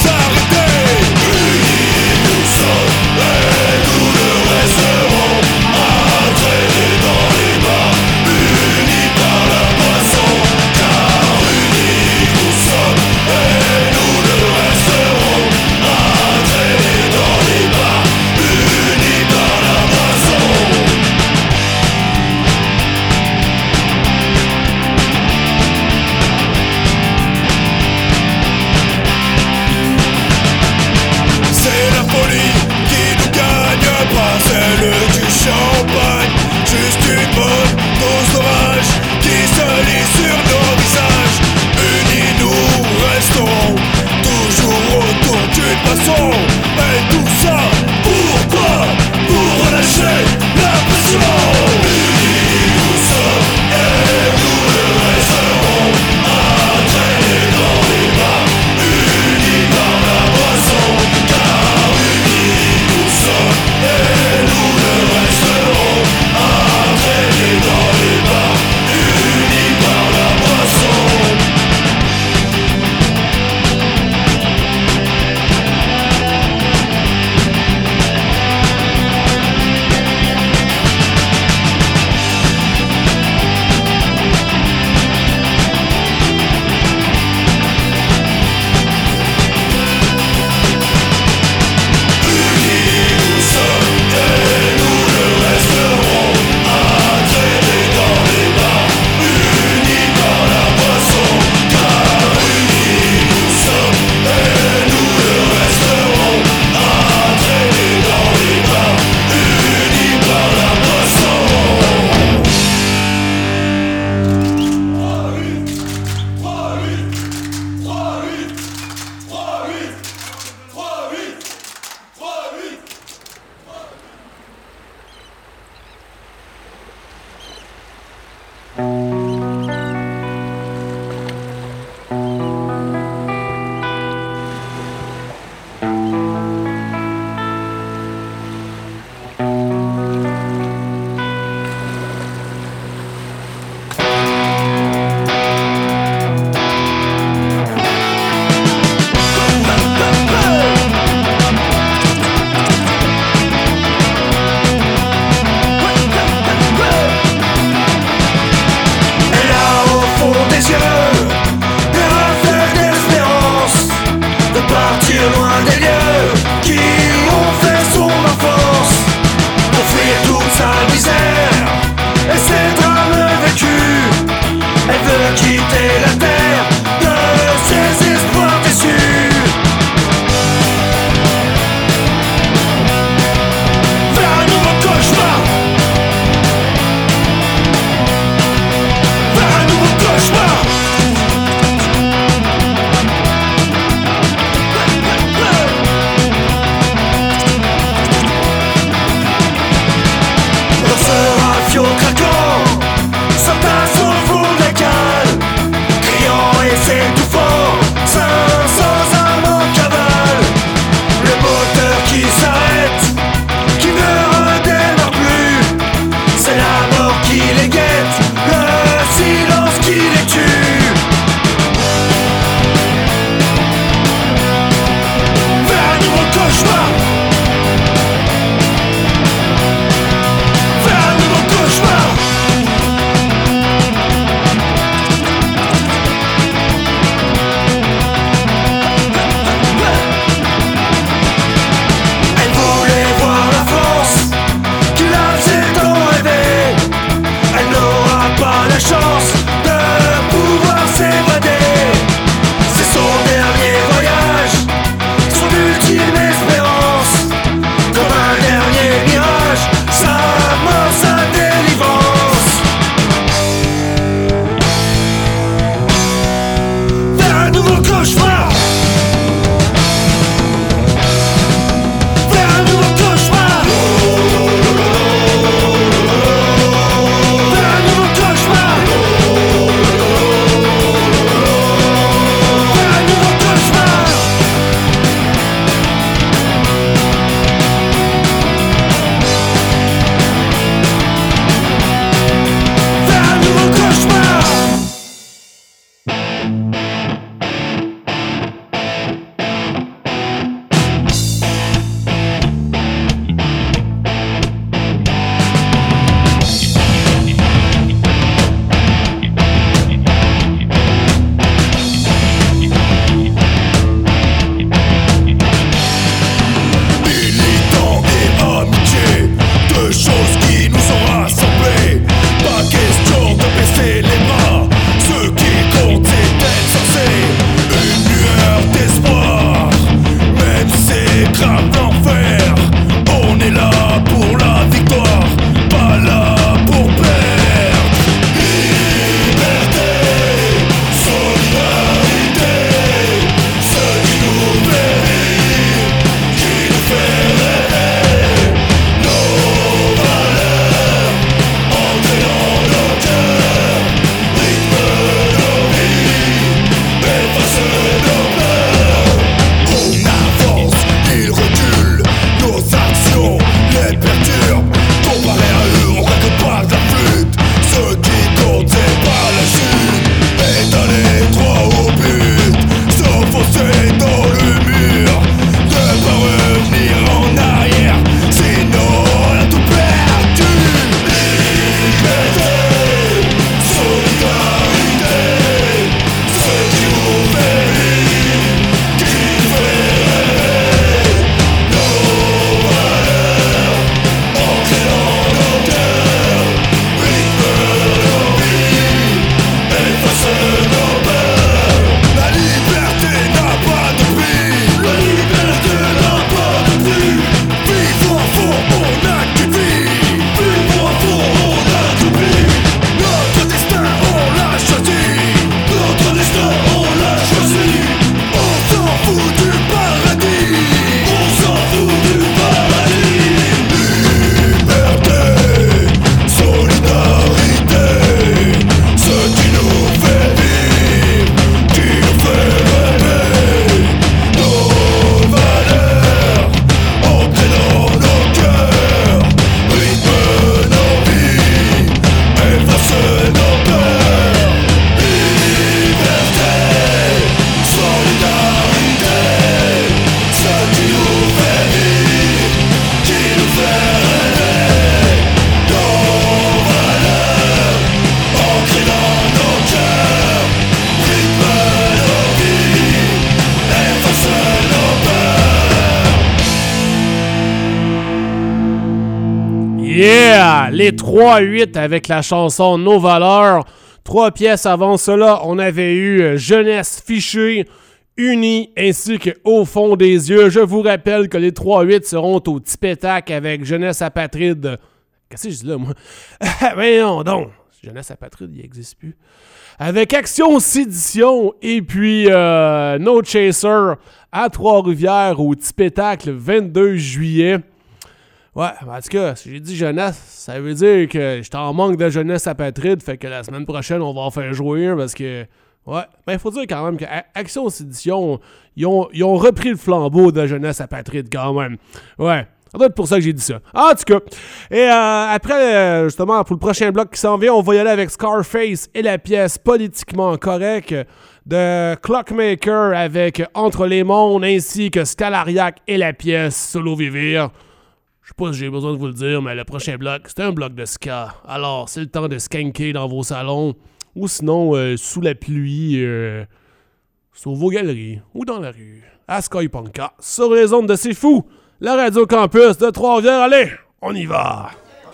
Yeah! Les 3-8 avec la chanson Nos valeurs. 3 pièces avant cela, on avait eu Jeunesse fichée, Unis ainsi que Au fond des yeux. Je vous rappelle que les 3-8 seront au Tipétac avec Jeunesse apatride. Qu'est-ce que je dis là, moi? Mais non, donc. Jeunesse apatride, il n'existe plus. Avec Action Sédition et puis No Chaser à Trois-Rivières au Tipétac le 22 juillet. Ouais, en tout cas, si j'ai dit jeunesse, ça veut dire que j'étais en manque de jeunesse apatride, fait que la semaine prochaine, on va en faire jouer parce que... Ouais, ben il faut dire quand même qu'Action Sédition, ils ont repris le flambeau de jeunesse apatride quand même. Ouais. Ça doit être pour ça que j'ai dit ça. En tout cas. Et après, justement, pour le prochain bloc qui s'en vient, on va y aller avec Scarface et la pièce Politiquement Correct de Clockmaker avec Entre les mondes, ainsi que Scalariac et la pièce Solo Vivir. Je sais pas si j'ai besoin de vous le dire, mais le prochain bloc, c'est un bloc de ska. Alors, c'est le temps de skanker dans vos salons, ou sinon, sous la pluie, sur vos galeries, ou dans la rue, à Sky Punka, sur les ondes de C'est Fou. La Radio Campus de Trois-Rivières, allez, on y va!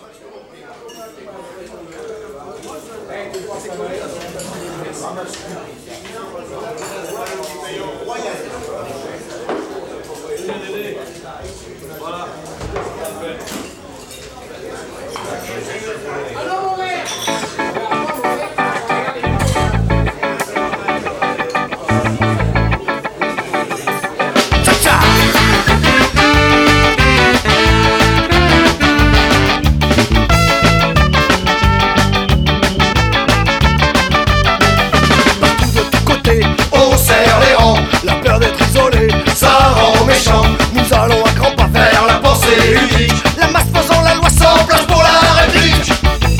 Nous allons à grands pas faire la pensée unique. La masse faisant la loi sans place pour la réplique.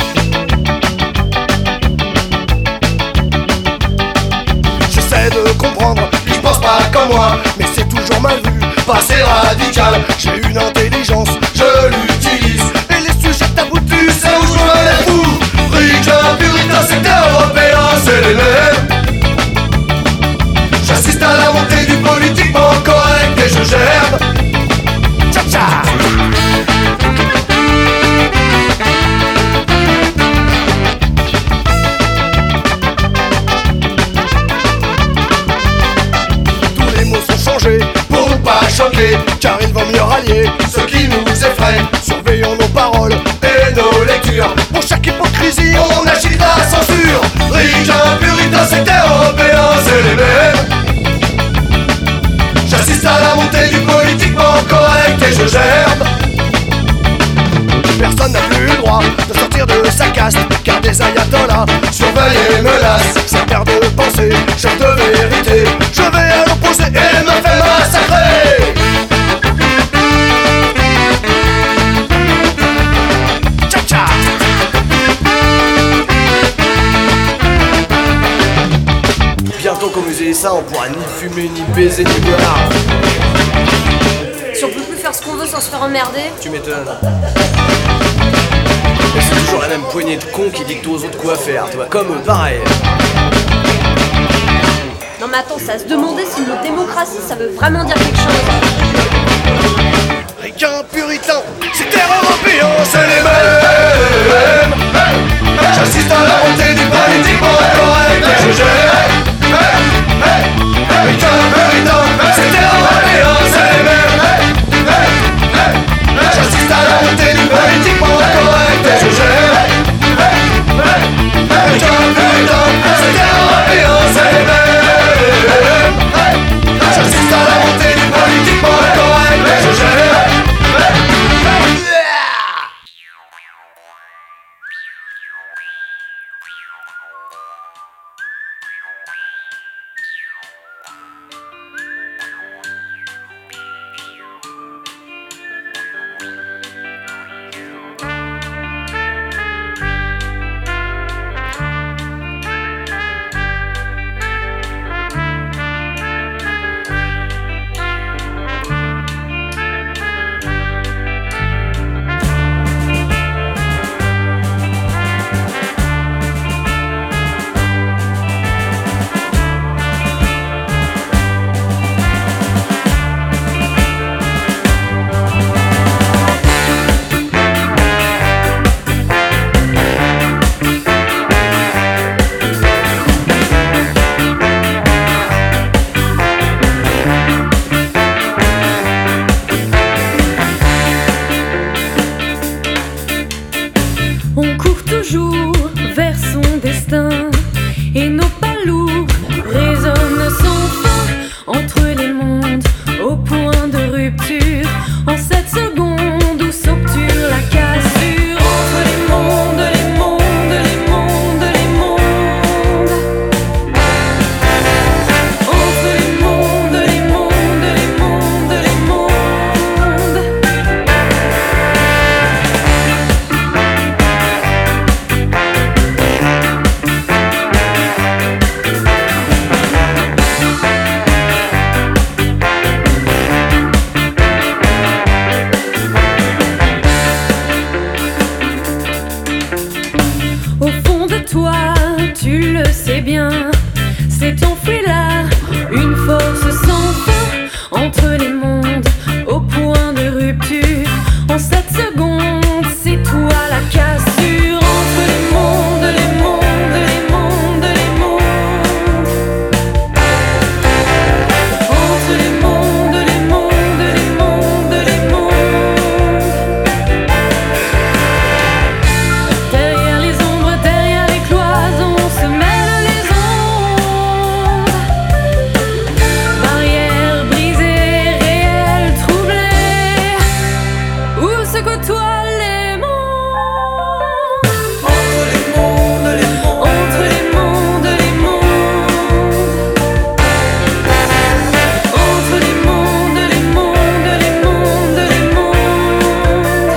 J'essaie de comprendre, ils pensent pas comme moi, mais c'est toujours mal vu, passer radical. J'ai une intelligence, je l'utilise, et les sujets tabous tu sais où je me les fous. Ricain, puritain, secteur européen, c'est les mêmes. J'assiste à la montée du politiquement correct et je gerbe. Tcha-tcha. Tous les mots sont changés pour ne pas choquer, car il vaut mieux rallier ce qui nous effraie. Surveillons nos paroles et nos lectures. Pour chaque hypocrisie on agit la censure. Ricain, puritain, secteur européen, c'est les mêmes. J'assiste à la montée du politiquement correct et je gerbe. Personne n'a plus le droit de sortir de sa caste, car des ayatollahs surveillent et menacent. Sa paire de pensée, chef de vérité, je vais à l'opposé et me fais massacrer. Tcha-tcha. Bientôt qu'au musée ça, on pourra ni fumer, ni baiser, ni boire. Si on peut plus faire ce qu'on veut sans se faire emmerder. Tu m'étonnes. Mais c'est toujours la même poignée de cons qui dictent aux autres quoi faire, toi. Comme eux, pareil. Non mais attends, c'est à se demander si notre démocratie, ça veut vraiment dire quelque chose. Ricain, puritain, secteur européen, c'est les mêmes. J'assiste à la montée du politiquement correct et je gère. Ricain, puritain, secteur européen, c'est les mêmes. J'assiste à la montée du politiquement correct et je gère. Ricain, puritain, secteur européen, c'est les mêmes. J'assiste à la montée du politiquement correct et je gère. c'est bien, c'est enfoui là, une force sans fin entre les mondes, au point de rupture. En 7 secondes, c'est toi la cassure entre les mondes, les mondes, les mondes, les mondes. Entre les mondes, les mondes, les mondes, les mondes. Derrière les ombres, derrière les cloisons se mêlent les ondes. Barrières brisées, réelles, troublées, où se côtoient les mondes. Entre les mondes, les mondes, entre les mondes, les mondes. Entre les mondes, les mondes, les mondes, les mondes.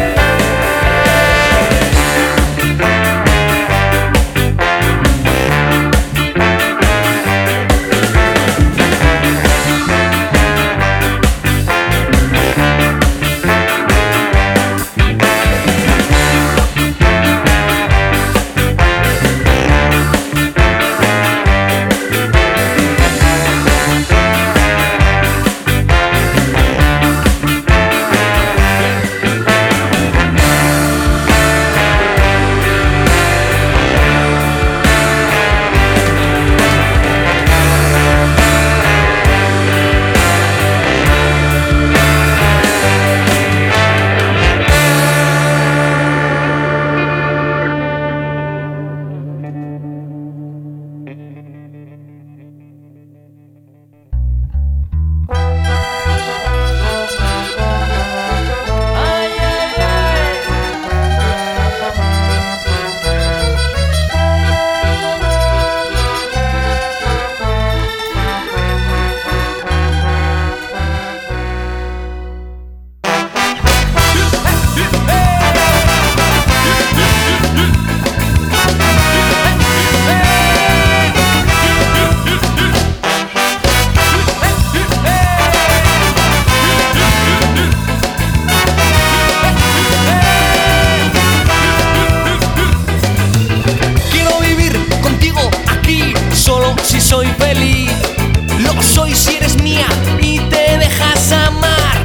Quiero vivir contigo aquí, solo si soy feliz. Lo soy si eres mía y te dejas amar.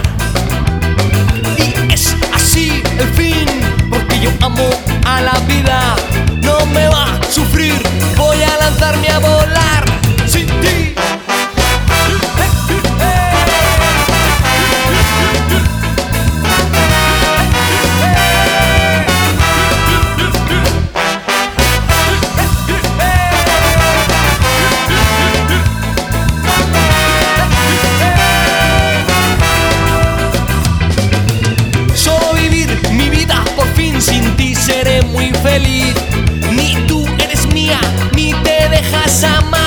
Y es así el fin, porque yo amo a la vida. No me va a sufrir, voy a lanzarme a volar sin ti. Solo vivir mi vida por fin, sin ti seré muy feliz. Ni tú eres mía, ni te dejas amar.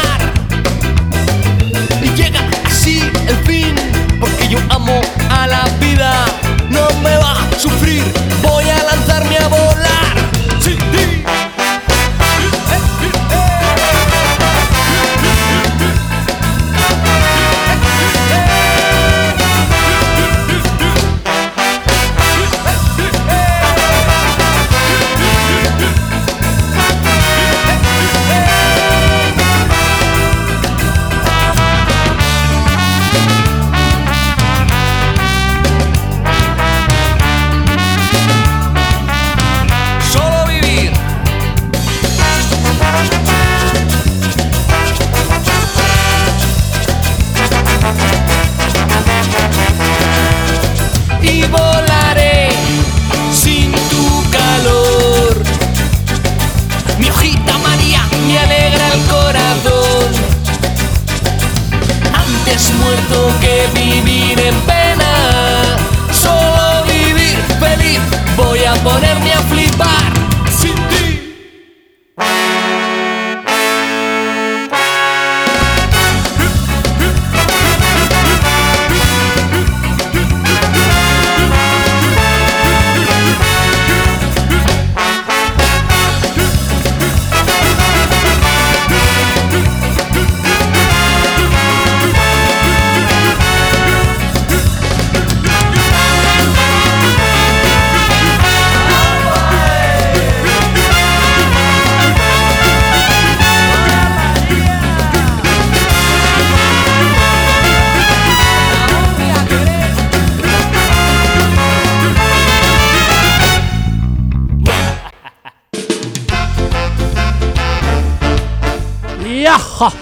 Yeah!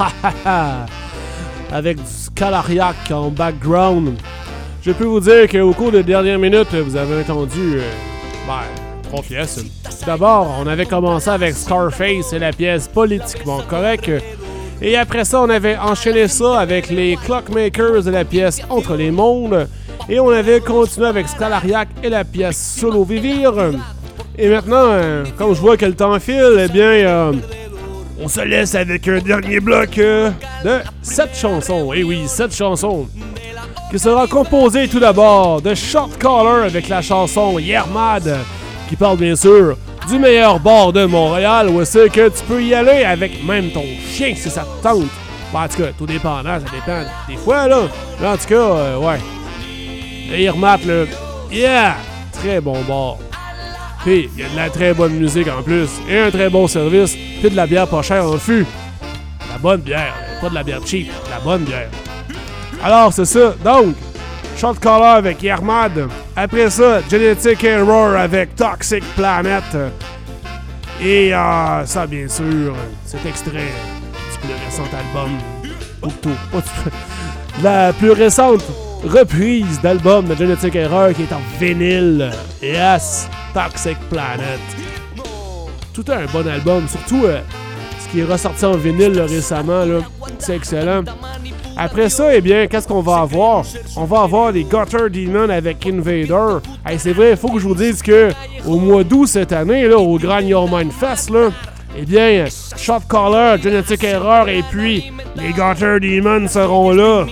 Avec du Scalariac en background. Je peux vous dire qu'au cours des dernières minutes, vous avez entendu 3 pièces. D'abord, on avait commencé avec Scarface et la pièce Politiquement Correct. Et après ça, on avait enchaîné ça avec les Clockmakers et la pièce Entre les mondes. Et on avait continué avec Scalariac et la pièce Solo Vivir. Et maintenant, comme je vois que le temps file, eh bien, on se laisse avec un dernier bloc de 7 chansons. Et oui, 7 chansons. Qui sera composé tout d'abord de Shot Caller avec la chanson Yermad, qui parle bien sûr du meilleur bar de Montréal, où c'est que tu peux y aller avec même ton chien si ça te tente. En tout cas, tout dépendant, ça dépend des fois, là. Mais en tout cas, ouais. Le Yermad, là, yeah! Très bon bar. Puis, il y a de la très bonne musique en plus, et un très bon service, puis de la bière pas chère en fût. La bonne bière, pas de la bière cheap, la bonne bière. Alors, c'est ça. Donc, Shot Caller avec Yermad. Après ça, Genetic Error avec Toxic Planet. Et ça, bien sûr, cet extrait du plus récent album. La plus récente reprise d'album de Genetic Error qui est en vinyle. Yes, Toxic Planet. Tout un bon album, surtout ce qui est ressorti en vinyle là, récemment. Là, c'est excellent. Après ça, eh bien, qu'est-ce qu'on va avoir? On va avoir les Gutter Demon avec Invader. Hey, c'est vrai, il faut que je vous dise que au mois d'août cette année, là, au Grand Your Mind Fest, là, eh bien, Shot Caller, Genetic Error et puis les Gutter Demon seront là.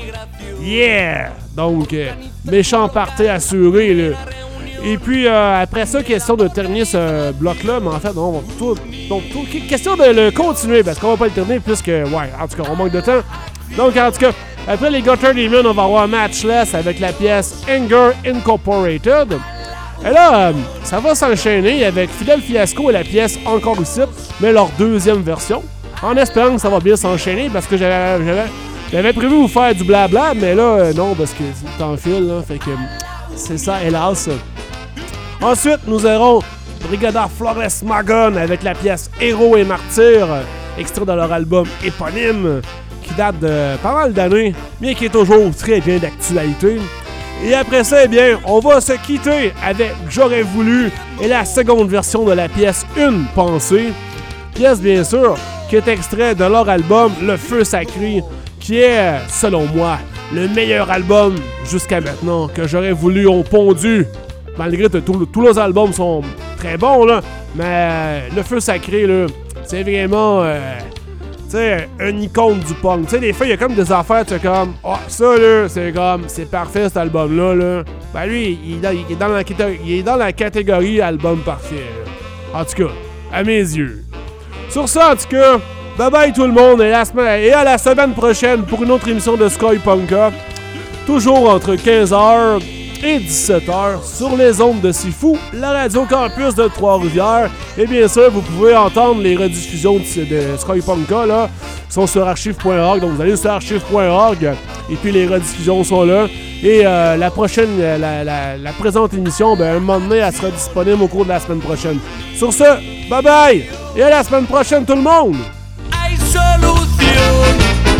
Yeah! Donc, méchant party assuré, là. Et puis, après ça, question de terminer ce bloc-là, mais en fait, non, question de le continuer, parce qu'on va pas le terminer, puisque, ouais, en tout cas, on manque de temps. Donc, en tout cas, après les Gutter Demon, on va avoir Matchless avec la pièce Anger Incorporated. Et là, ça va s'enchaîner avec Fidel Fiasco et la pièce Encore ici, mais leur deuxième version. En espérant que ça va bien s'enchaîner, parce que j'avais prévu vous faire du blabla, mais là, non, parce que le temps file, là, fait que c'est ça, hélas. Ensuite, nous aurons Brigada Flores Magon avec la pièce Héros et Martyrs, extrait de leur album éponyme, qui date de pas mal d'années, mais qui est toujours très bien d'actualité. Et après ça, eh bien, on va se quitter avec J'aurais voulu et la seconde version de la pièce Une pensée. Pièce, bien sûr, qui est extrait de leur album Le Feu Sacré, qui est, selon moi, le meilleur album jusqu'à maintenant que J'aurais voulu ont pondu. Malgré que tous leurs albums sont très bons, là, mais Le Feu Sacré, là, c'est vraiment, tu sais, une icône du punk. Tu sais, des fois, il y a comme des affaires, tu sais, comme, oh, ça, là, c'est parfait, cet album-là, là. Ben, lui, il est dans la catégorie album parfait, là. En tout cas, à mes yeux. Sur ça, en tout cas, bye bye tout le monde, et à la semaine prochaine pour une autre émission de Sky Punka. Toujours entre 15h et 17h sur les ondes de Sifu, la radio campus de Trois-Rivières. Et bien sûr, vous pouvez entendre les rediffusions de Sky Punka, là, qui sont sur archive.org. Donc vous allez sur archive.org et puis les rediffusions sont là. Et la prochaine, la présente émission, ben, un moment donné, elle sera disponible au cours de la semaine prochaine. Sur ce, bye bye et à la semaine prochaine tout le monde! Hay solución,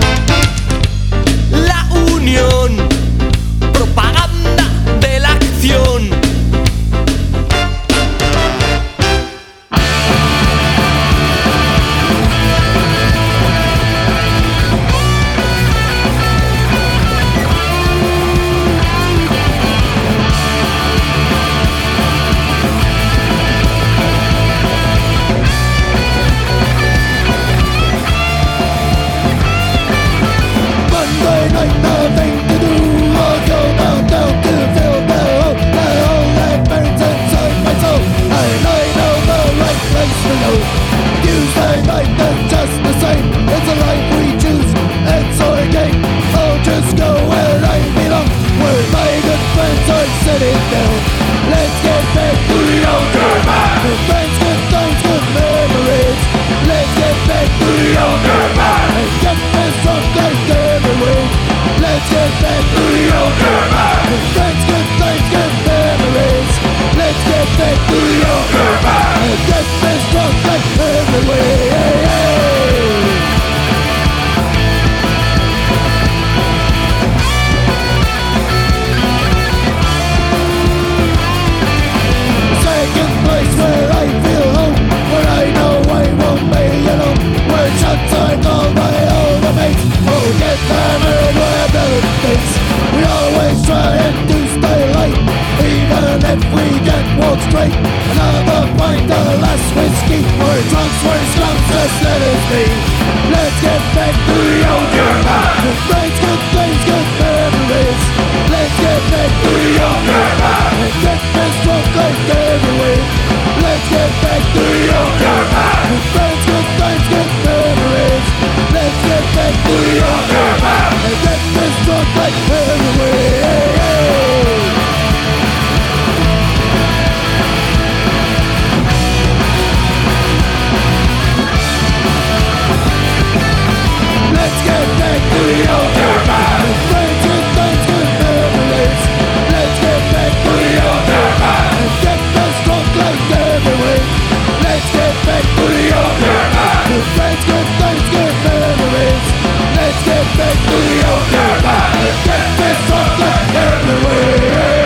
la unión, propaganda de la acción. Tuesday night, that's just the same. It's a life we choose, it's our game. I'll just go where I belong, where my good friends are sitting down. Let's get back to the old German. Good friends, good times, good memories. Let's get back to the old German. And get this song like every week. Let's get back to the old German. Good friends, good times, good memories. Let's get back to the old German. And get this song like every week. smoke straight. Another pint of less whiskey. We're drunks, we're slums, just let us be. Let's get back to the old Yerma. Good things, good memories. Let's get back to the old Yerma. And get this drunk like every week. Let's get back to the old Yerma. Good things, good memories. Let's get back to the old Yerma. And get this drunk like every week. Let's get back to the old Yerma. Good things, good memories. Let's get back to the old Yerma. And get this drunk like every week. Let's get back to the old Yerma. Good things, good memories. Let's get back to the old Yerma. And get this drunk like every week.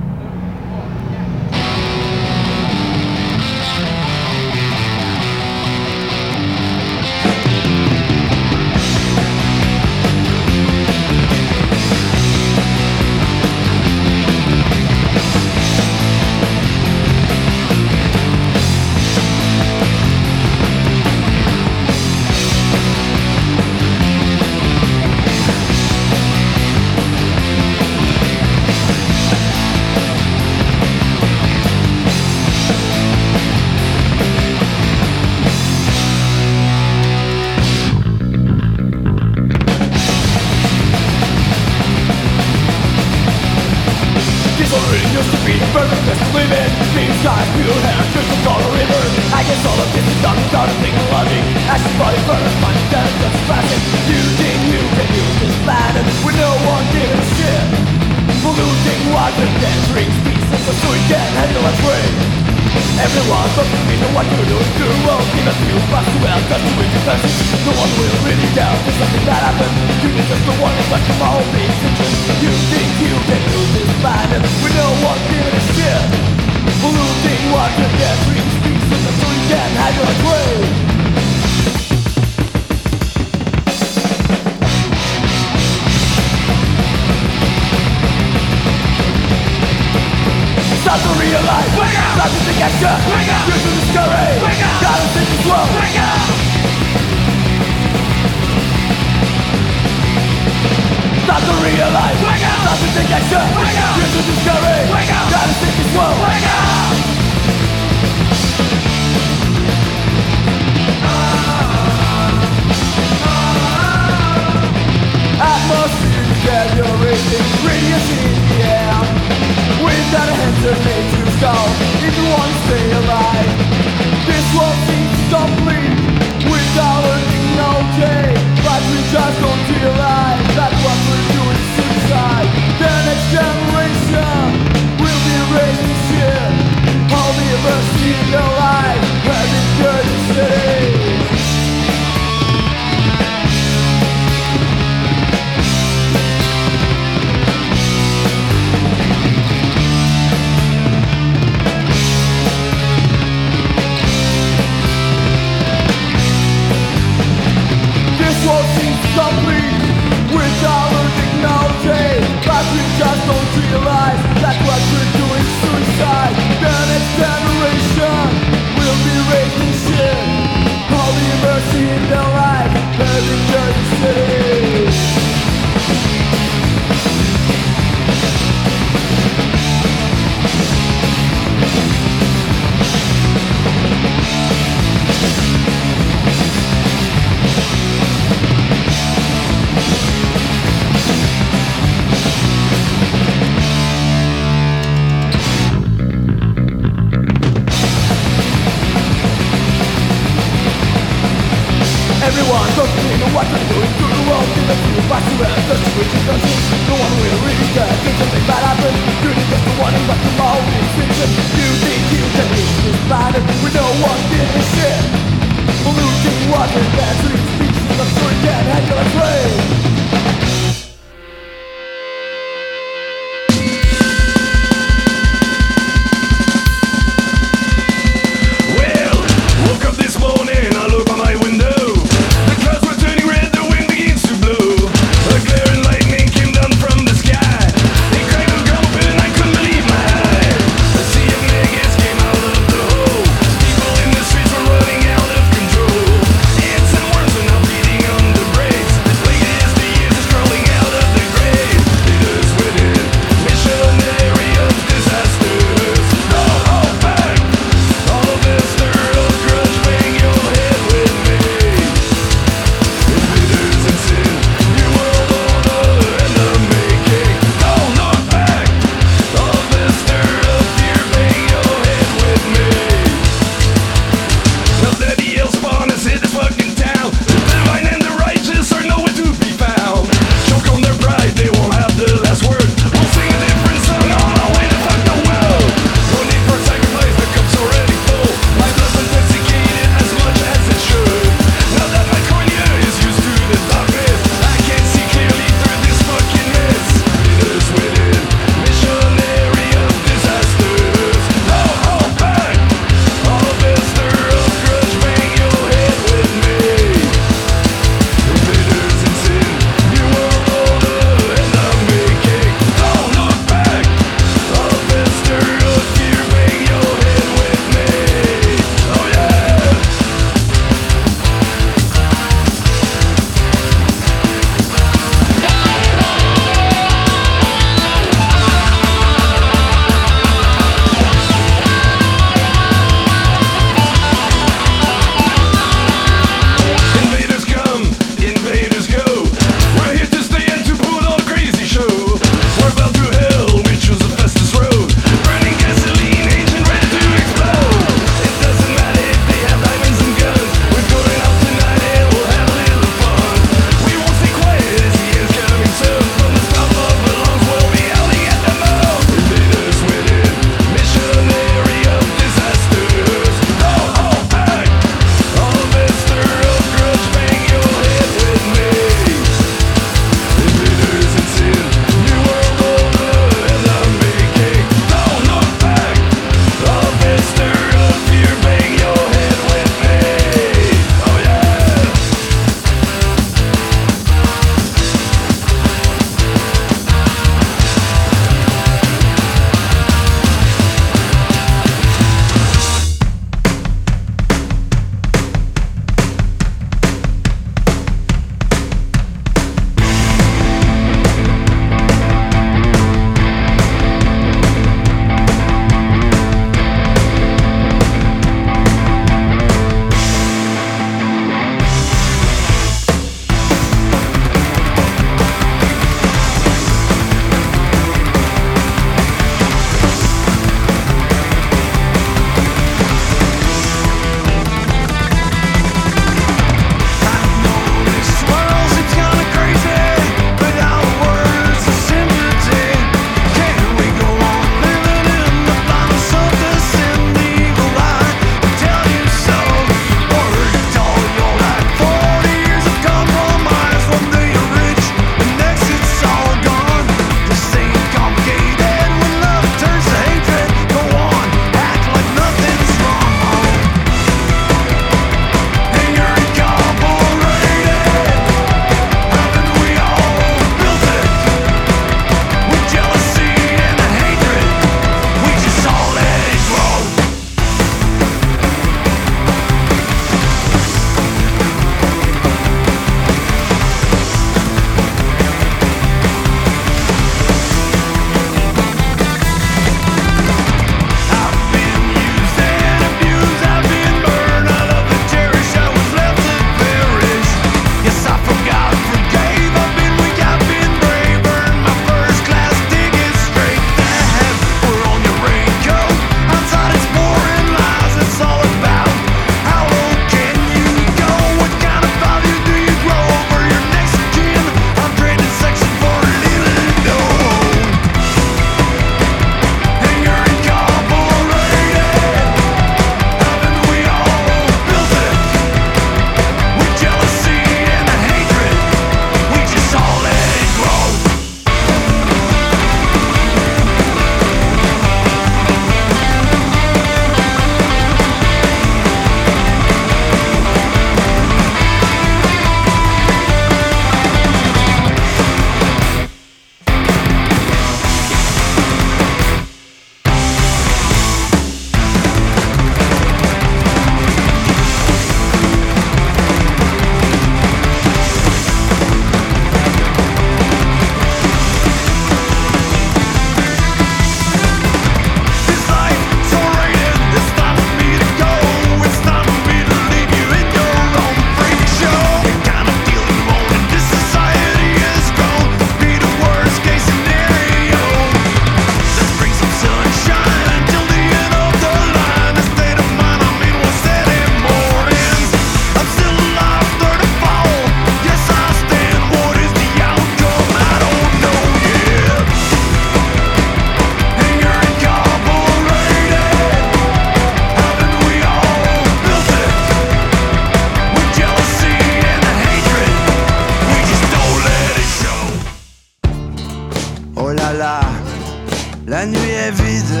vide.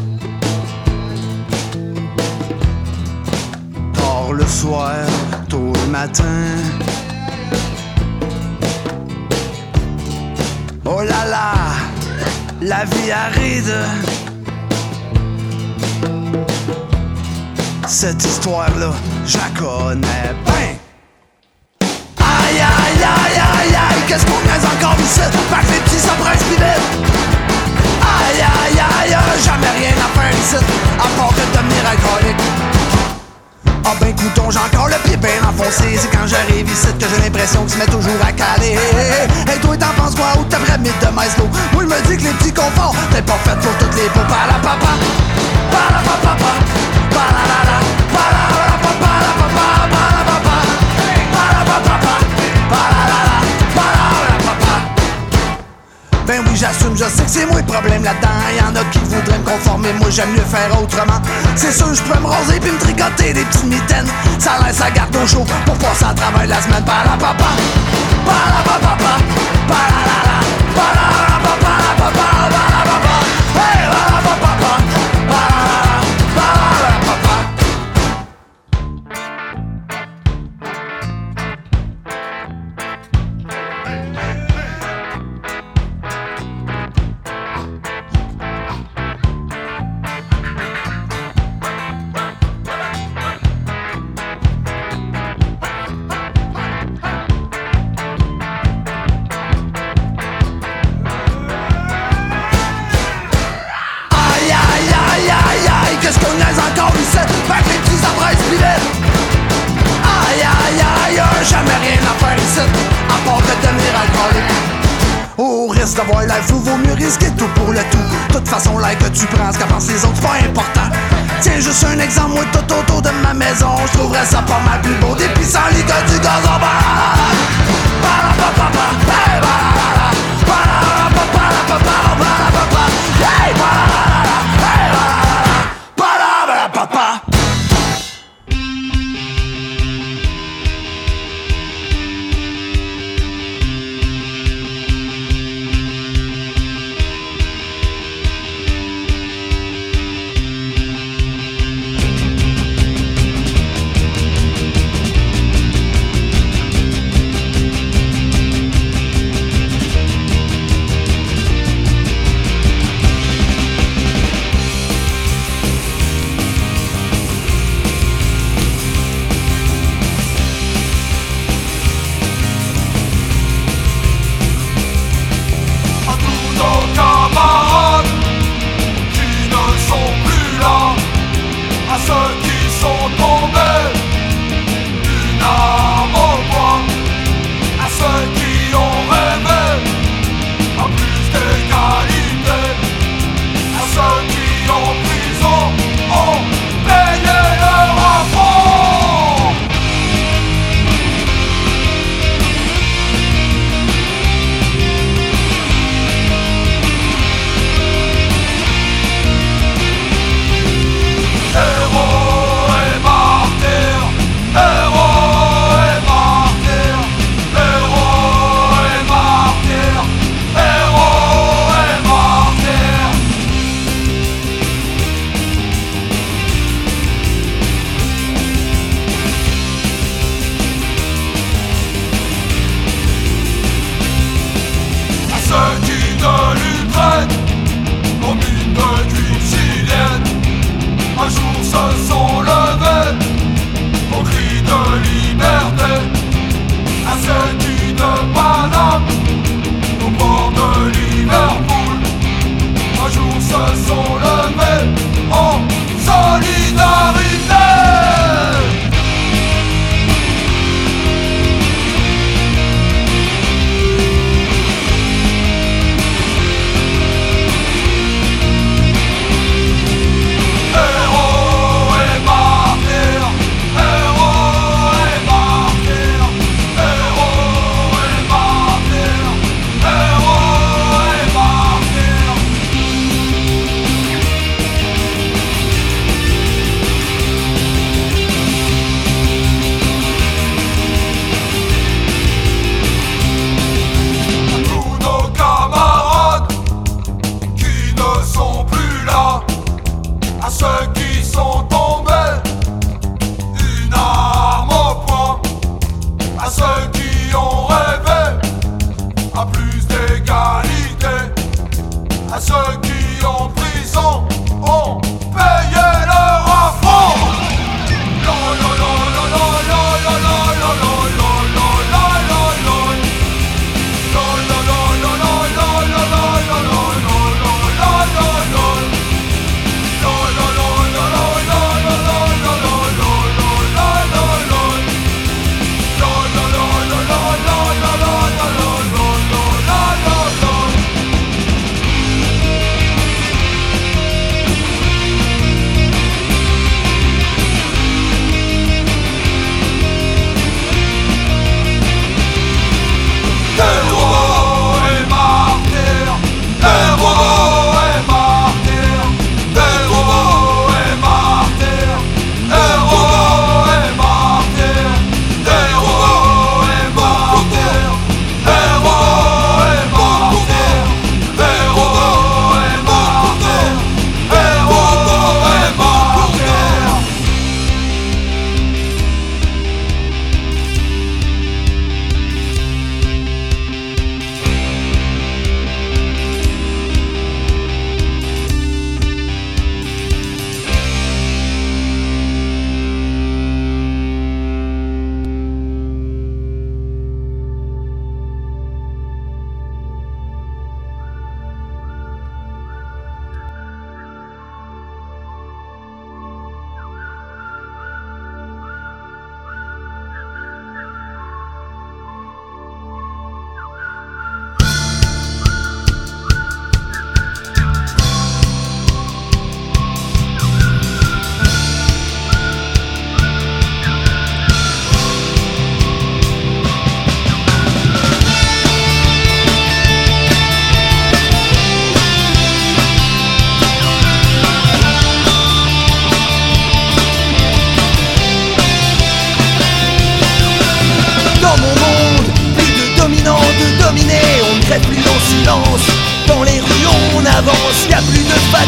Tard le soir, tôt le matin. Oh là là, la vie aride. Cette histoire-là, je la connais bien. Aïe aïe aïe aïe aïe, qu'est-ce qu'on niaise encore ici? Fait que les petits ça presse plus vite. Aïe aïe aïe, jamais rien à faire ici, à part que devenir alcoolique. Ah ben couton, j'ai encore le pied bien enfoncé. C'est quand j'arrive ici que j'ai l'impression que tu mets toujours à caler. Hey toi t'en penses quoi ou ta pyramide de Maslow? Moi je me dis que les petits conforts t'es pas fait pour toutes les peaux. Par la papa, par la papa, par la la la, par la la papa, par la papa, par la papa, par la papa, par la la la, par la papa. Ben oui j'assume, je sais que c'est moi le problème là-dedans. Y'en a qui voudraient me conformer, moi j'aime mieux faire autrement. C'est sûr je peux me raser puis me tricoter des petites mitaines. Ça laisse la garde au chaud pour passer à travers la semaine. Par la papa, par la papa, par la la la, par la papa, par la papa, par la papa, hey par la papa, par la la, par la papa. Qu'est-ce qu'on niaise encore ici? Fait que les petits s'appressent plus vite. Aïe aïe aïe, jamais rien à faire ici, à part de devenir alcoolique. Au risque d'avoir l'air fou, vaut mieux risquer tout pour le tout. De toute façon, l'air que tu prends, ce qu'en pensent les autres, c'est pas important. Tiens, juste un exemple, moi tout autour de ma maison, je trouverais ça pas mal plus beau. Des pissenlits que du gazon, papa.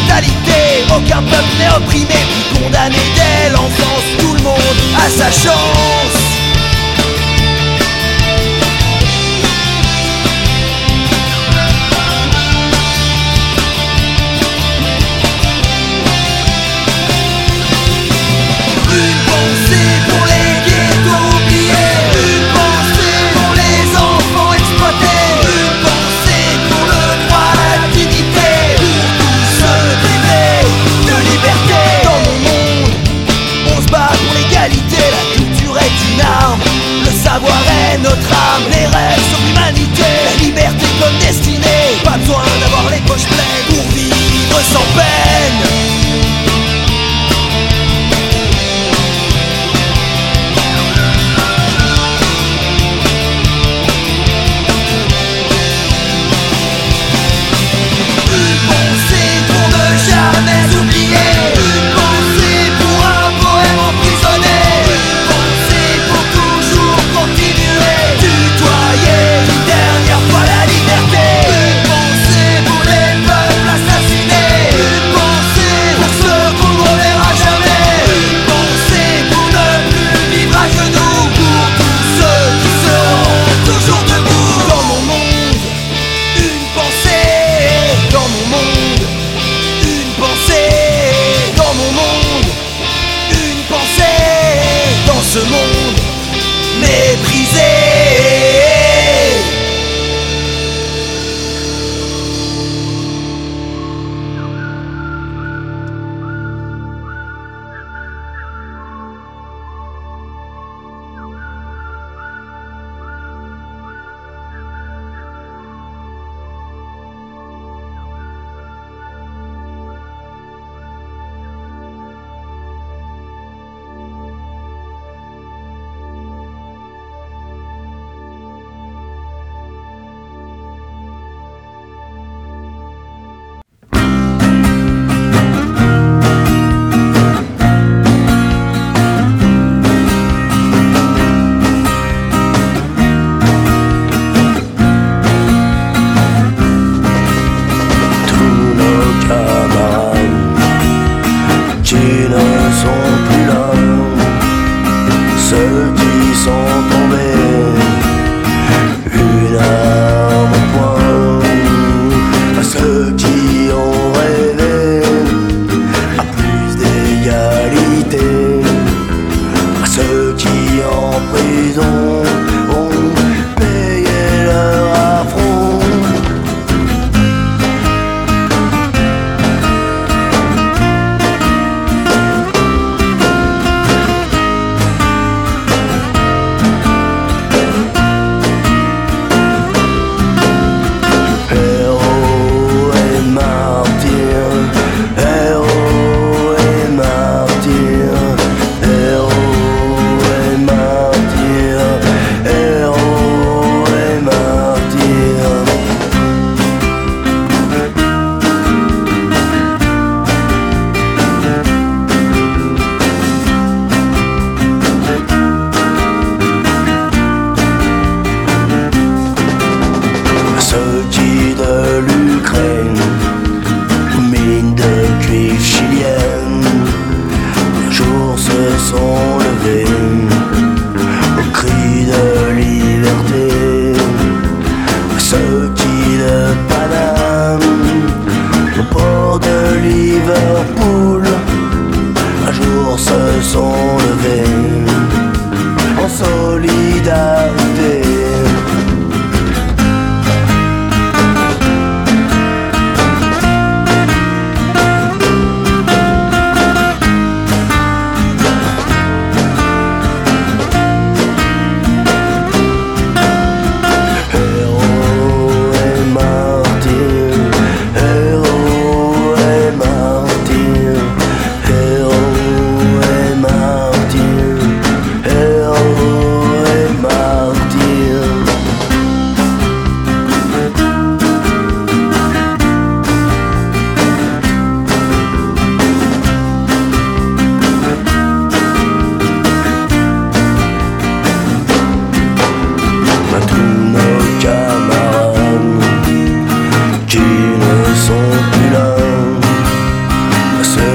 brutalité. Aucun peuple n'est opprimé, plus condamné dès l'enfance. Tout le monde a sa chance. Une pensée pour les ghettos oubliés, une pensée pour les enfants exploités, une pensée pour le droit à la dignité, pour tous ceux privés de liberté. Dans mon monde, on se bat pour l'égalité, la culture est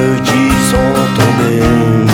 ceux qui sont tombés.